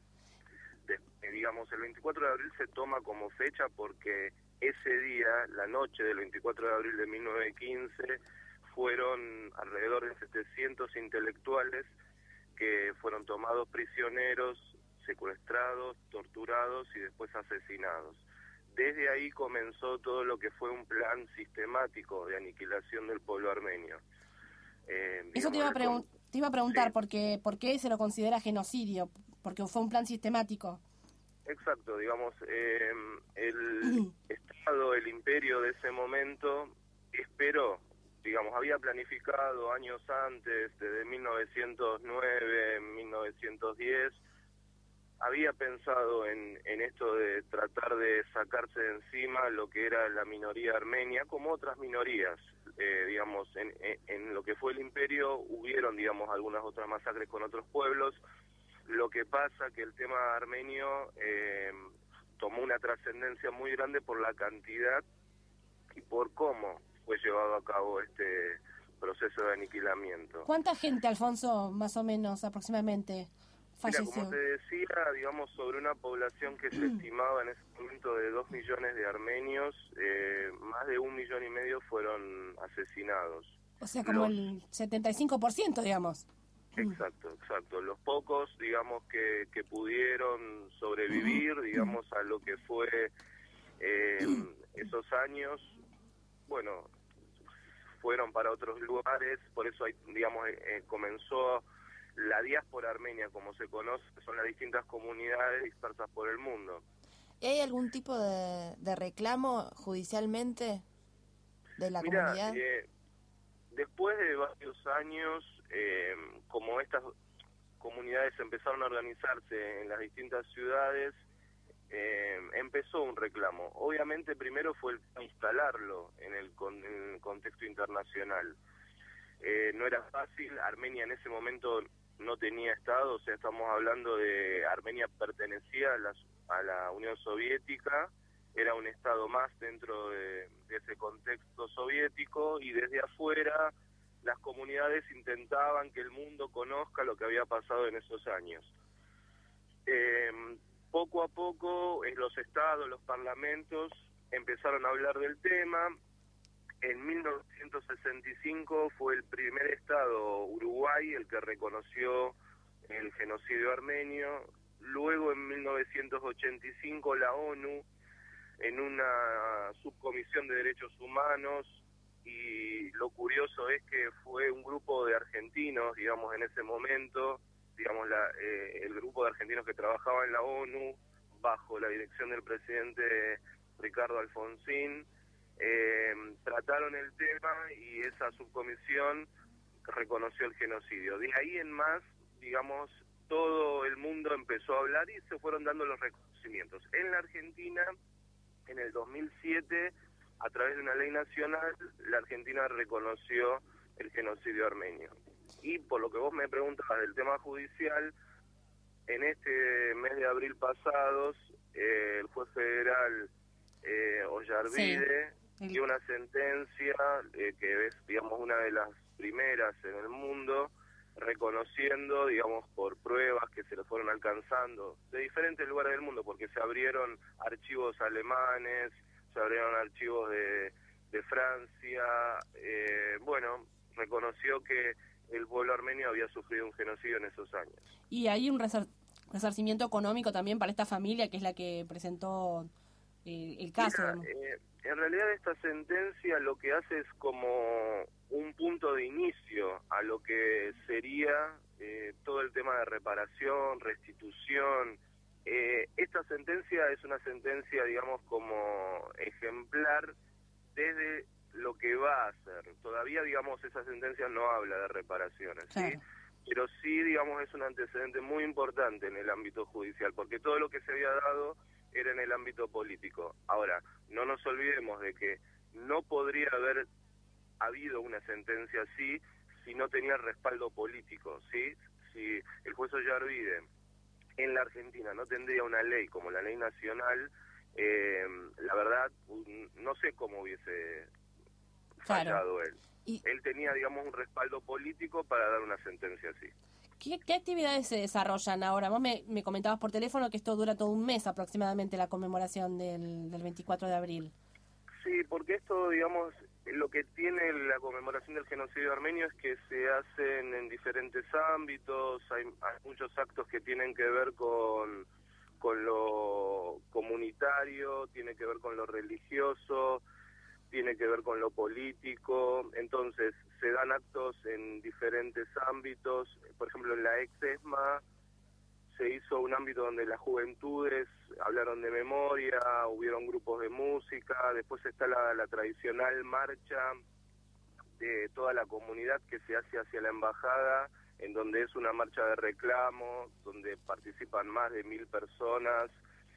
De, eh, digamos, el veinticuatro de abril se toma como fecha porque ese día, la noche del veinticuatro de abril de mil novecientos quince, fueron alrededor de setecientos intelectuales que fueron tomados prisioneros, secuestrados, torturados y después asesinados. Desde ahí comenzó todo lo que fue un plan sistemático de aniquilación del pueblo armenio. Eh, Eso te iba, a pregun- te iba a preguntar, sí. porque, ¿por qué se lo considera genocidio? Porque fue un plan sistemático. Exacto, digamos, eh, el Estado, el imperio de ese momento esperó, digamos, había planificado años antes, desde mil novecientos nueve, mil novecientos diez, había pensado en, en esto de tratar de sacarse de encima lo que era la minoría armenia, como otras minorías. Eh, digamos, en, en lo que fue el imperio hubieron, digamos, algunas otras masacres con otros pueblos. Lo que pasa que el tema armenio eh, tomó una trascendencia muy grande por la cantidad y por cómo fue llevado a cabo este proceso de aniquilamiento. ¿Cuánta gente, Alfonso, más o menos, aproximadamente, falleció? Mira, como te decía, digamos, sobre una población que se estimaba en ese momento de dos millones de armenios, eh, más de un millón y medio fueron asesinados. O sea, como Los... el setenta y cinco por ciento, digamos. Exacto, exacto. Los pocos, digamos, que, que pudieron sobrevivir, digamos, a lo que fue eh, esos años, bueno, fueron para otros lugares, por eso, hay, digamos, eh, comenzó la diáspora armenia, como se conoce, son las distintas comunidades dispersas por el mundo. ¿Y hay algún tipo de, de reclamo judicialmente de la Mirá, comunidad? Eh, después de varios años, eh, como estas comunidades empezaron a organizarse en las distintas ciudades, eh, empezó un reclamo. Obviamente primero fue el instalarlo en el, con, en el contexto internacional. eh, no era fácil. Armenia en ese momento no tenía Estado, o sea, estamos hablando de Armenia pertenecía a la, a la Unión Soviética, era un Estado más dentro de, de ese contexto soviético, y desde afuera las comunidades intentaban que el mundo conozca lo que había pasado en esos años. Eh, poco a poco en los estados, los parlamentos empezaron a hablar del tema. En mil novecientos sesenta y cinco fue el primer estado, Uruguay, el que reconoció el genocidio armenio. Luego en mil novecientos ochenta y cinco la ONU, en una subcomisión de derechos humanos, y lo curioso es que fue un grupo de argentinos, digamos, en ese momento, digamos, la, eh, el grupo de argentinos que trabajaba en la ONU, bajo la dirección del presidente Ricardo Alfonsín, eh, trataron el tema y esa subcomisión reconoció el genocidio. De ahí en más, digamos, todo el mundo empezó a hablar y se fueron dando los reconocimientos. En la Argentina, en el dos mil siete, a través de una ley nacional, la Argentina reconoció el genocidio armenio. Y por lo que vos me preguntabas del tema judicial, en este mes de abril pasados, eh, el juez federal eh, Ollarvide sí. dio una sentencia eh, que es, digamos, una de las primeras en el mundo, reconociendo, digamos, por pruebas que se le fueron alcanzando de diferentes lugares del mundo, porque se abrieron archivos alemanes, se abrieron archivos de, de Francia, eh, bueno, reconoció que el pueblo armenio había sufrido un genocidio en esos años. Y hay un resar resarcimiento económico también para esta familia, que es la que presentó eh, el caso. Mira, eh, en realidad esta sentencia lo que hace es como un punto de inicio a lo que sería eh, todo el tema de reparación, restitución. Eh, esta sentencia es una sentencia, digamos, como ejemplar desde lo que va a hacer. Todavía, digamos, esa sentencia no habla de reparaciones, ¿sí? Claro. Pero sí, digamos, es un antecedente muy importante en el ámbito judicial, porque todo lo que se había dado era en el ámbito político. Ahora, no nos olvidemos de que no podría haber habido una sentencia así si no tenía respaldo político, ¿sí? Si el juez Ollarvide en la Argentina no tendría una ley como la ley nacional, eh, la verdad, no sé cómo hubiese fallado claro. él. Y él tenía, digamos, un respaldo político para dar una sentencia así. ¿Qué, qué actividades se desarrollan ahora? Vos me, me comentabas por teléfono que esto dura todo un mes aproximadamente, la conmemoración del, del veinticuatro de abril. Sí, porque esto, digamos, lo que tiene la conmemoración del genocidio armenio es que se hacen en diferentes ámbitos, hay, hay muchos actos que tienen que ver con, con lo comunitario, tiene que ver con lo religioso, tiene que ver con lo político, entonces se dan actos en diferentes ámbitos. Por ejemplo, en la ex-ESMA se hizo un ámbito donde las juventudes hablaron de memoria, hubieron grupos de música, después está la, la tradicional marcha de toda la comunidad que se hace hacia la embajada, en donde es una marcha de reclamo, donde participan más de mil personas.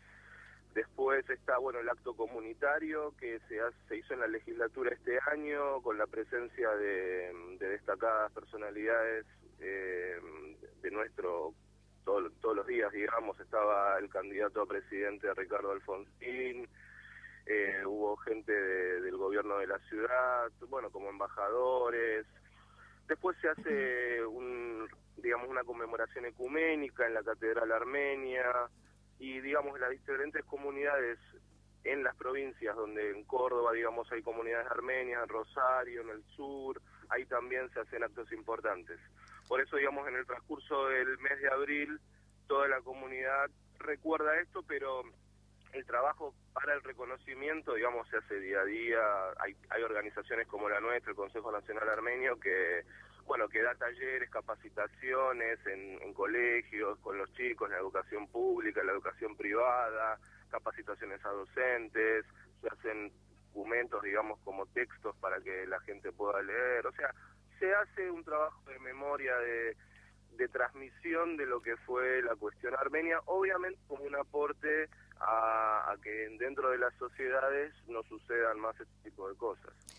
Después está, bueno, el acto comunitario que se, hace, se hizo en la legislatura este año, con la presencia de, de destacadas personalidades eh, de nuestro, todo, todos los días, digamos, estaba el candidato a presidente Ricardo Alfonsín, eh, hubo gente de, del gobierno de la ciudad, bueno, como embajadores. Después se hace, un, digamos, una conmemoración ecuménica en la Catedral Armenia. Y, digamos, las diferentes comunidades en las provincias, donde en Córdoba, digamos, hay comunidades armenias, en Rosario, en el sur, ahí también se hacen actos importantes. Por eso, digamos, en el transcurso del mes de abril, toda la comunidad recuerda esto, pero el trabajo para el reconocimiento, digamos, se hace día a día. Hay, hay organizaciones como la nuestra, el Consejo Nacional Armenio, que... bueno, que da talleres, capacitaciones en, en colegios, con los chicos, en la educación pública, en la educación privada, capacitaciones a docentes, se hacen documentos, digamos, como textos para que la gente pueda leer. O sea, se hace un trabajo de memoria, de, de transmisión de lo que fue la cuestión armenia, obviamente como un aporte a, a que dentro de las sociedades no sucedan más este tipo de cosas.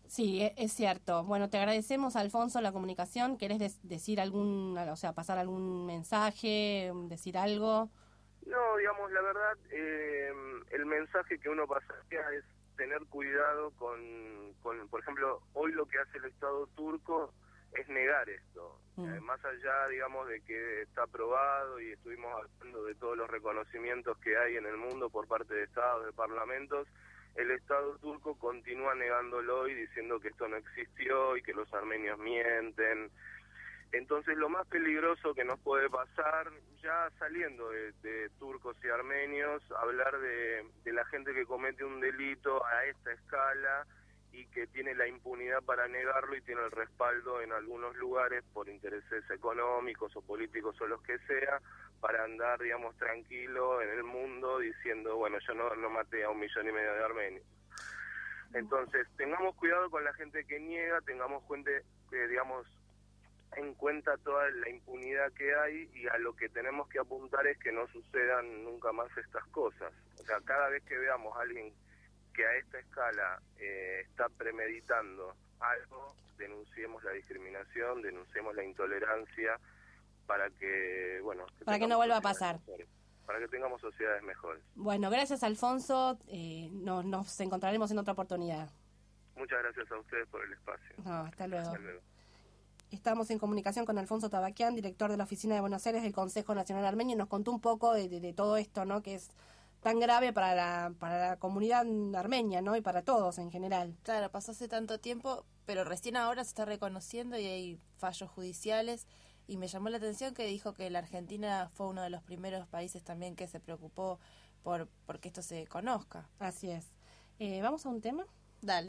Sí, e- es cierto. Bueno, te agradecemos, Alfonso, la comunicación. ¿Querés des- decir algún, o sea, pasar algún mensaje, decir algo? No, digamos, la verdad, eh, el mensaje que uno pasaría es tener cuidado con, con, por ejemplo, hoy lo que hace el Estado turco es negar esto. Mm. Eh, más allá, digamos, de que está aprobado y estuvimos hablando de todos los reconocimientos que hay en el mundo por parte de Estados, de parlamentos, el Estado turco continúa negándolo y diciendo que esto no existió y que los armenios mienten. Entonces lo más peligroso que nos puede pasar, ya saliendo de, de turcos y armenios, hablar de, de la gente que comete un delito a esta escala y que tiene la impunidad para negarlo y tiene el respaldo en algunos lugares por intereses económicos o políticos o los que sea, para andar, digamos, tranquilo en el mundo diciendo, bueno, yo no, no maté a un millón y medio de armenios. Entonces, tengamos cuidado con la gente que niega, tengamos cuenta, que, digamos, en cuenta toda la impunidad que hay, y a lo que tenemos que apuntar es que no sucedan nunca más estas cosas. O sea, cada vez que veamos a alguien que a esta escala eh, está premeditando algo, denunciemos la discriminación, denunciemos la intolerancia, para que, bueno... Que Para que no vuelva a pasar. Mejores, para que tengamos sociedades mejores. Bueno, gracias, Alfonso. Eh, no, nos encontraremos en otra oportunidad. Muchas gracias a ustedes por el espacio. No, hasta luego. Hasta luego. Estamos en comunicación con Alfonso Tabaquian, director de la Oficina de Buenos Aires del Consejo Nacional Armenio, y nos contó un poco de, de, de todo esto, ¿no? Que es tan grave para la, para la comunidad armenia, ¿no? Y para todos en general. Claro, pasó hace tanto tiempo, pero recién ahora se está reconociendo y hay fallos judiciales. Y me llamó la atención que dijo que la Argentina fue uno de los primeros países también que se preocupó por, por que esto se conozca. Así es. Eh, ¿Vamos a un tema? Dale.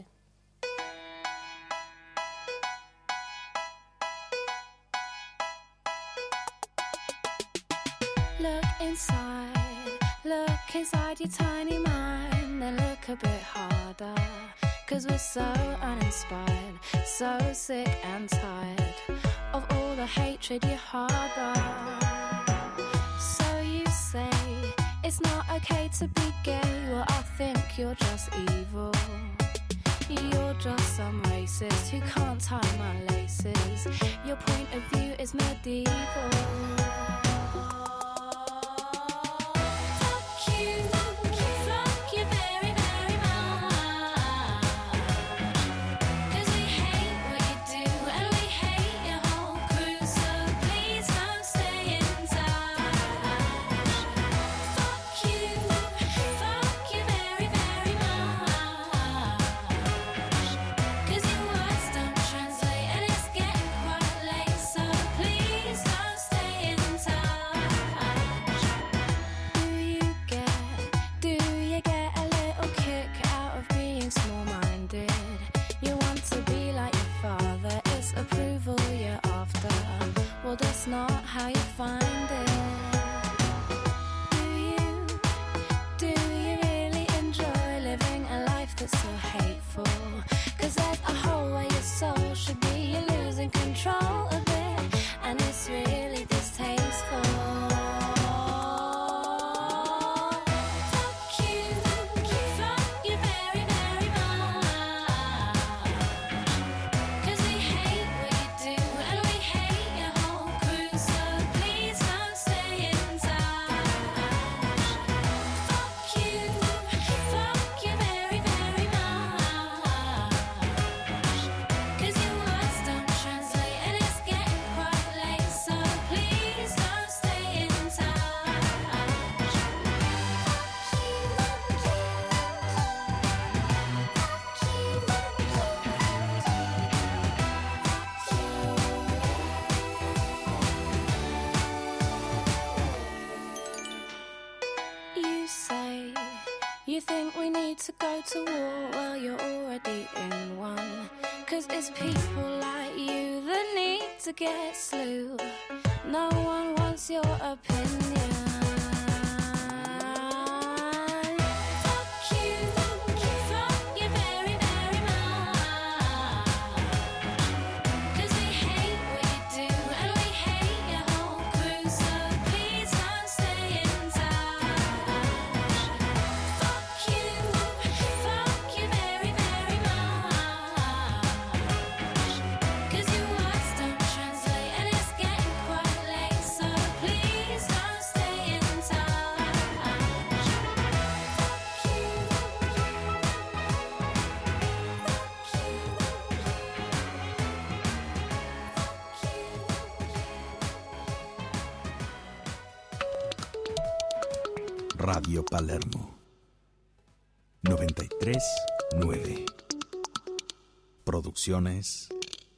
Look inside, look inside your tiny mind, then look a bit harder, 'cause we're so uninspired, so sick and tired of all the hatred you harbor. So you say it's not okay to be gay, well I think you're just evil. You're just some racist who can't tie my laces. Your point of view is medieval. Not how you find it. Do you, do you really enjoy living a life that's so hateful? 'Cause there's a hole where your soul should be, you're losing control of it, and it's really distasteful. You think we need to go to war? Well, you're already in one. 'Cause it's people like you that need to get slew. No one wants your opinion. Radio Palermo. noventa y tres nueve. Producciones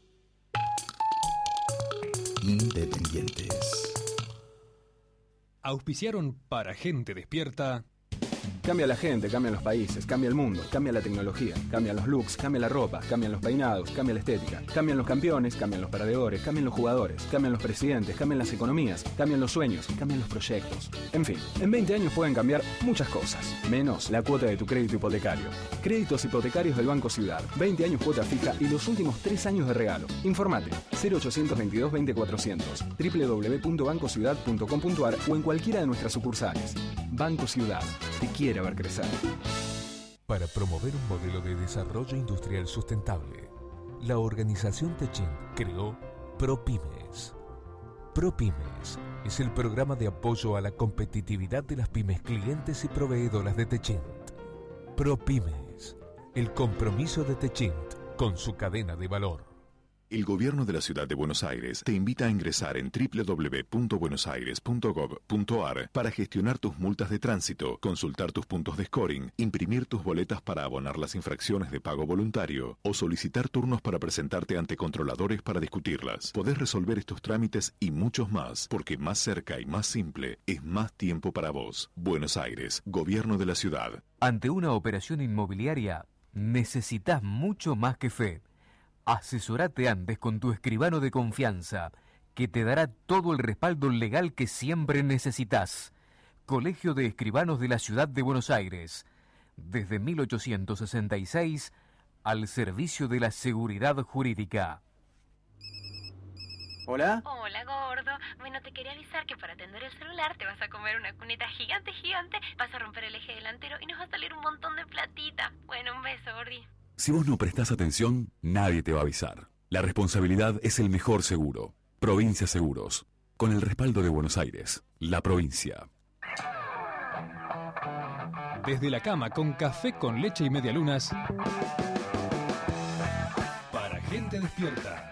independientes. Auspiciaron para gente despierta. Cambia la gente, cambian los países, cambia el mundo, cambia la tecnología, cambian los looks, cambia la ropa, cambian los peinados, cambia la estética, cambian los campeones, cambian los perdedores, cambian los jugadores, cambian los presidentes, cambian las economías, cambian los sueños, cambian los proyectos. En fin, en veinte años pueden cambiar muchas cosas, menos la cuota de tu crédito hipotecario. Créditos hipotecarios del Banco Ciudad, veinte años cuota fija y los últimos tres años de regalo. Informate cero ochocientos veintidós veinte cuatrocientos, doble u doble u doble u punto banco ciudad punto com punto a r o en cualquiera de nuestras sucursales. Banco Ciudad, te quiere ver crecer. Para promover un modelo de desarrollo industrial sustentable, la organización Techint creó ProPymes. ProPymes es el programa de apoyo a la competitividad de las pymes clientes y proveedoras de Techint. ProPymes, el compromiso de Techint con su cadena de valor. El Gobierno de la Ciudad de Buenos Aires te invita a ingresar en doble u doble u doble u punto buenos aires punto gov punto a r para gestionar tus multas de tránsito, consultar tus puntos de scoring, imprimir tus boletas para abonar las infracciones de pago voluntario o solicitar turnos para presentarte ante controladores para discutirlas. Podés resolver estos trámites y muchos más, porque más cerca y más simple es más tiempo para vos. Buenos Aires, Gobierno de la Ciudad. Ante una operación inmobiliaria, necesitas mucho más que fe. Asesorate antes con tu escribano de confianza, que te dará todo el respaldo legal que siempre necesitas. Colegio de Escribanos de la Ciudad de Buenos Aires. Desde mil ochocientos sesenta y seis, al servicio de la seguridad jurídica. ¿Hola? Hola, gordo. Bueno, te quería avisar que para atender el celular te vas a comer una cuneta gigante, gigante, vas a romper el eje delantero y nos va a salir un montón de platita. Bueno, un beso, gordi. Si vos no prestás atención, nadie te va a avisar. La responsabilidad es el mejor seguro. Provincia Seguros. Con el respaldo de Buenos Aires. La provincia. Desde la cama con café con leche y medialunas. Para gente despierta.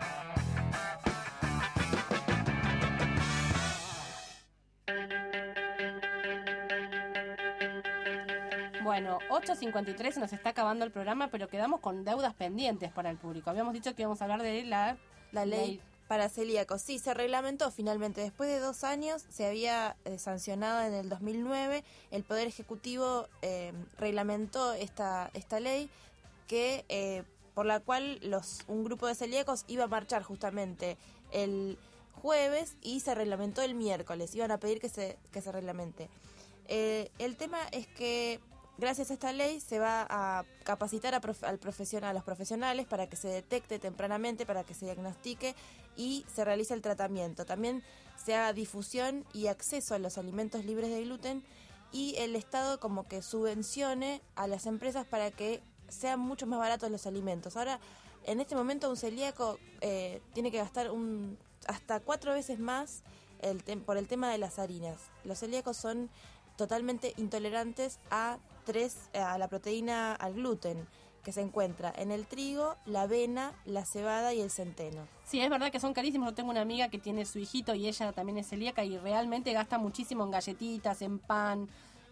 Bueno, ocho cincuenta y tres se nos está acabando el programa, pero quedamos con deudas pendientes para el público. Habíamos dicho que íbamos a hablar de la, la ley, ley para celíacos. Sí, se reglamentó finalmente. Después de dos años se había eh, sancionado en el dos mil nueve. El Poder Ejecutivo eh, reglamentó esta, esta ley que eh, por la cual los un grupo de celíacos iba a marchar justamente el jueves y se reglamentó el miércoles. Iban a pedir que se, que se reglamente. Eh, el tema es que gracias a esta ley se va a capacitar a, prof, al profesional, a los profesionales para que se detecte tempranamente, para que se diagnostique y se realice el tratamiento. También se haga difusión y acceso a los alimentos libres de gluten y el Estado como que subvencione a las empresas para que sean mucho más baratos los alimentos. Ahora, en este momento un celíaco eh, tiene que gastar un, hasta cuatro veces más el te- por el tema de las harinas. Los celíacos son totalmente intolerantes a tres a la proteína, al gluten, que se encuentra en el trigo, la avena, la cebada y el centeno. Sí, es verdad que son carísimos. Yo tengo una amiga que tiene su hijito y ella también es celíaca y realmente gasta muchísimo en galletitas, en pan,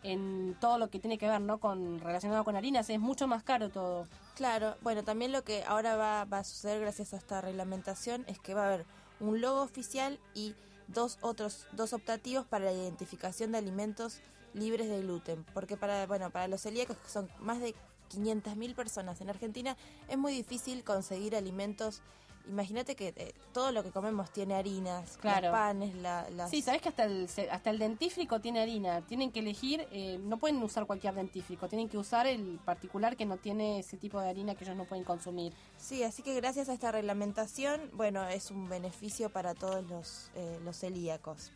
en todo lo que tiene que ver, ¿no?, con relacionado con harinas. Es mucho más caro todo. Claro, bueno, también lo que ahora va, va a suceder gracias a esta reglamentación es que va a haber un logo oficial y dos otros dos optativos para la identificación de alimentos libres de gluten, porque para bueno para los celíacos, que son más de quinientas mil personas en Argentina, es muy difícil conseguir alimentos. Imagínate que eh, todo lo que comemos tiene harinas, claro, los panes, la, las... Sí, sabes que hasta el hasta el dentífrico tiene harina. Tienen que elegir, eh, no pueden usar cualquier dentífrico, tienen que usar el particular que no tiene ese tipo de harina que ellos no pueden consumir. Sí, así que gracias a esta reglamentación, bueno, es un beneficio para todos los eh, los celíacos.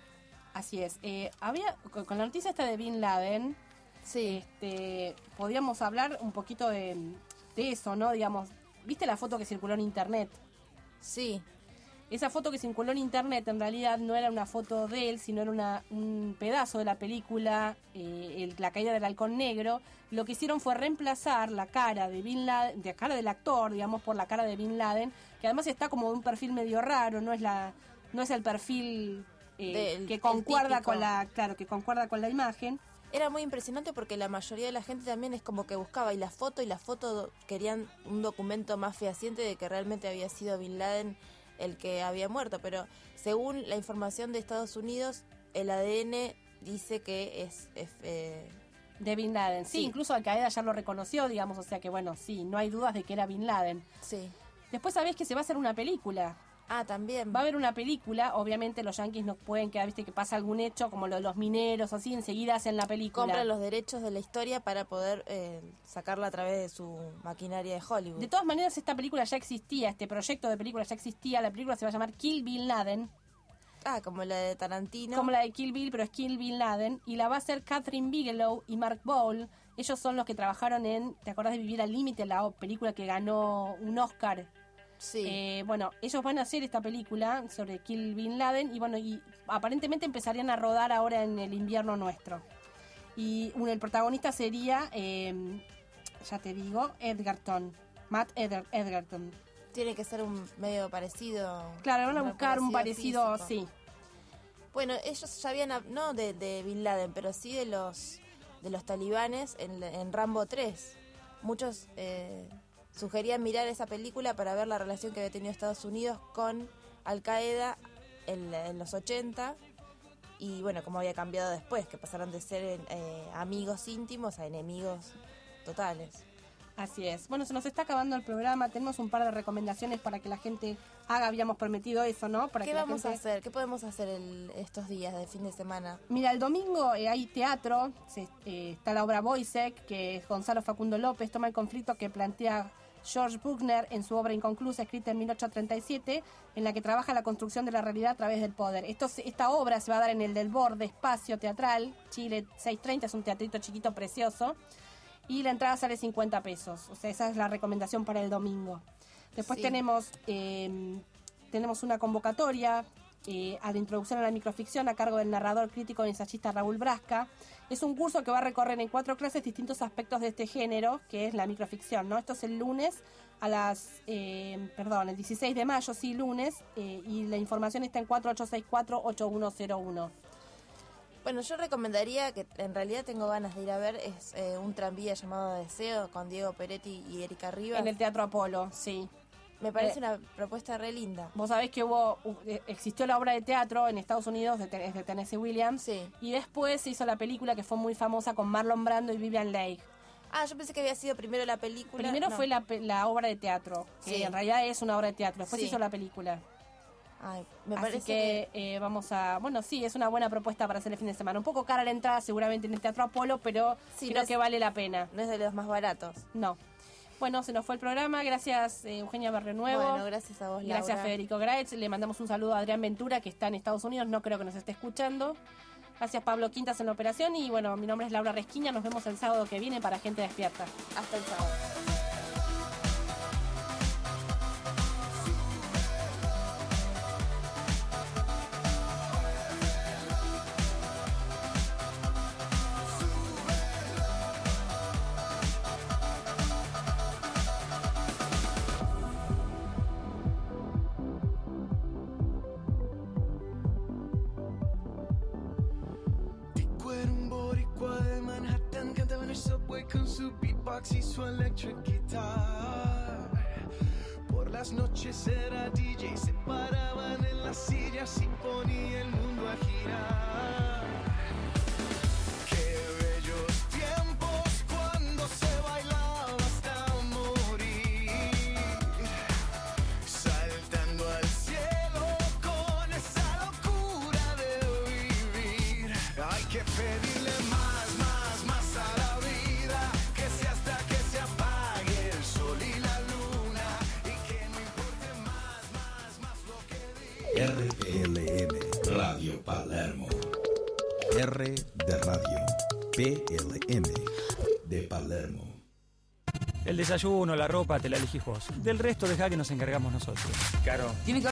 Así es. Eh, había con, con la noticia esta de Bin Laden, sí, este, podíamos hablar un poquito de, de eso, ¿no? Digamos, ¿viste la foto que circuló en internet? Sí. Esa foto que circuló en internet en realidad no era una foto de él, sino era una, un pedazo de la película eh, el, La caída del halcón negro. Lo que hicieron fue reemplazar la cara de Bin Laden, la cara del actor, digamos, por la cara de Bin Laden, que además está como de un perfil medio raro, no es la, no es el perfil eh, Del, que concuerda con la, claro, que concuerda con la imagen. era muy impresionante porque la mayoría de la gente también es como que buscaba y la foto y la foto querían un documento más fehaciente de que realmente había sido Bin Laden el que había muerto, pero según la información de Estados Unidos, el A D N dice que es... es eh, de Bin Laden, sí, sí, incluso Al-Qaeda ya lo reconoció, digamos, o sea que bueno, sí, no hay dudas de que era Bin Laden. Sí. Después sabés que se va a hacer una película. Ah, también. Va a haber una película, obviamente los yanquis no pueden quedar, viste, que pasa algún hecho, como lo de los mineros, así, enseguida hacen la película. Compran los derechos de la historia para poder eh, sacarla a través de su maquinaria de Hollywood. De todas maneras, esta película ya existía, este proyecto de película ya existía, la película se va a llamar Kill Bin Laden. Ah, como la de Tarantino. Como la de Kill Bill, pero es Kill Bin Laden, y la va a hacer Catherine Bigelow y Mark Bowl. Ellos son los que trabajaron en, ¿te acordás de Vivir al Límite? La película que ganó un Oscar. Sí. Eh, bueno, ellos van a hacer esta película sobre Kill Bin Laden y bueno, y aparentemente empezarían a rodar ahora en el invierno nuestro. Y un, el protagonista sería, eh, ya te digo, Edgerton, Matt Eder, Edgerton. Tiene que ser un medio parecido. Claro, van a buscar un parecido, físico. Sí. Bueno, ellos ya habían, no de, de Bin Laden, pero sí de los de los talibanes en, en Rambo tres. Muchos... Eh, sugerían mirar esa película para ver la relación que había tenido Estados Unidos con Al-Qaeda en, en los ochenta y bueno, cómo había cambiado después, que pasaron de ser eh, amigos íntimos a enemigos totales. Así es. Bueno, se nos está acabando el programa, tenemos un par de recomendaciones para que la gente haga, habíamos prometido eso, ¿no? Para ¿Qué que la vamos gente... a hacer? ¿Qué podemos hacer el, estos días de fin de semana? Mira, el domingo eh, hay teatro, se, eh, está la obra Boisek, que Gonzalo Facundo López toma el conflicto que plantea George Buchner en su obra inconclusa, escrita en mil ochocientos treinta y siete, en la que trabaja la construcción de la realidad a través del poder. Esto, esta obra se va a dar en el Del Borde Espacio Teatral, Chile seiscientos treinta, es un teatrito chiquito precioso, y la entrada sale cincuenta pesos, o sea, esa es la recomendación para el domingo. Después sí. tenemos, eh, tenemos una convocatoria eh, a la introducción a la microficción a cargo del narrador crítico y ensayista Raúl Brasca. Es un curso que va a recorrer en cuatro clases distintos aspectos de este género, que es la microficción, ¿no? Esto es el lunes a las, eh, perdón, el dieciséis de mayo, sí, lunes, eh, y la información está en cuatro ocho seis cuatro ocho uno cero uno. Bueno, yo recomendaría, que en realidad tengo ganas de ir a ver, es eh, un tranvía llamado Deseo con Diego Peretti y Erika Rivas. En el Teatro Apolo, sí. Me parece eh, una propuesta re linda. Vos sabés que hubo existió la obra de teatro en Estados Unidos de, de Tennessee Williams, sí. Y después se hizo la película que fue muy famosa con Marlon Brando y Vivian Leigh. Ah, yo pensé que había sido primero la película. Primero no. fue la, la obra de teatro, que sí. en realidad es una obra de teatro. Después sí. se hizo la película. Ay, me Así parece que, que... Eh, vamos a... Bueno, sí, es una buena propuesta para hacer el fin de semana. Un poco cara la entrada seguramente en el Teatro Apolo, pero sí, creo no es, que vale la pena. No es de los más baratos. No. Bueno, se nos fue el programa. Gracias, eh, Eugenia Barrionuevo. Bueno, gracias a vos, Laura. Gracias, Federico Graetz. Le mandamos un saludo a Adrián Ventura, que está en Estados Unidos. No creo que nos esté escuchando. Gracias, Pablo Quintas, en la operación. Y bueno, mi nombre es Laura Resquiña. Nos vemos el sábado que viene para Gente Despierta. Hasta el sábado. Con su beatbox y su electric guitar. Por las noches era D J, se paraban en las sillas y ponía el mundo a girar. Qué bellos tiempos cuando se bailaba hasta morir, saltando al cielo con esa locura de vivir. Hay que pedirle más, más, más a la R P L M Radio Palermo. R de radio. P L M de Palermo. El desayuno, la ropa, te la elegís vos. Del resto dejá que nos encargamos nosotros. Claro. Tiene que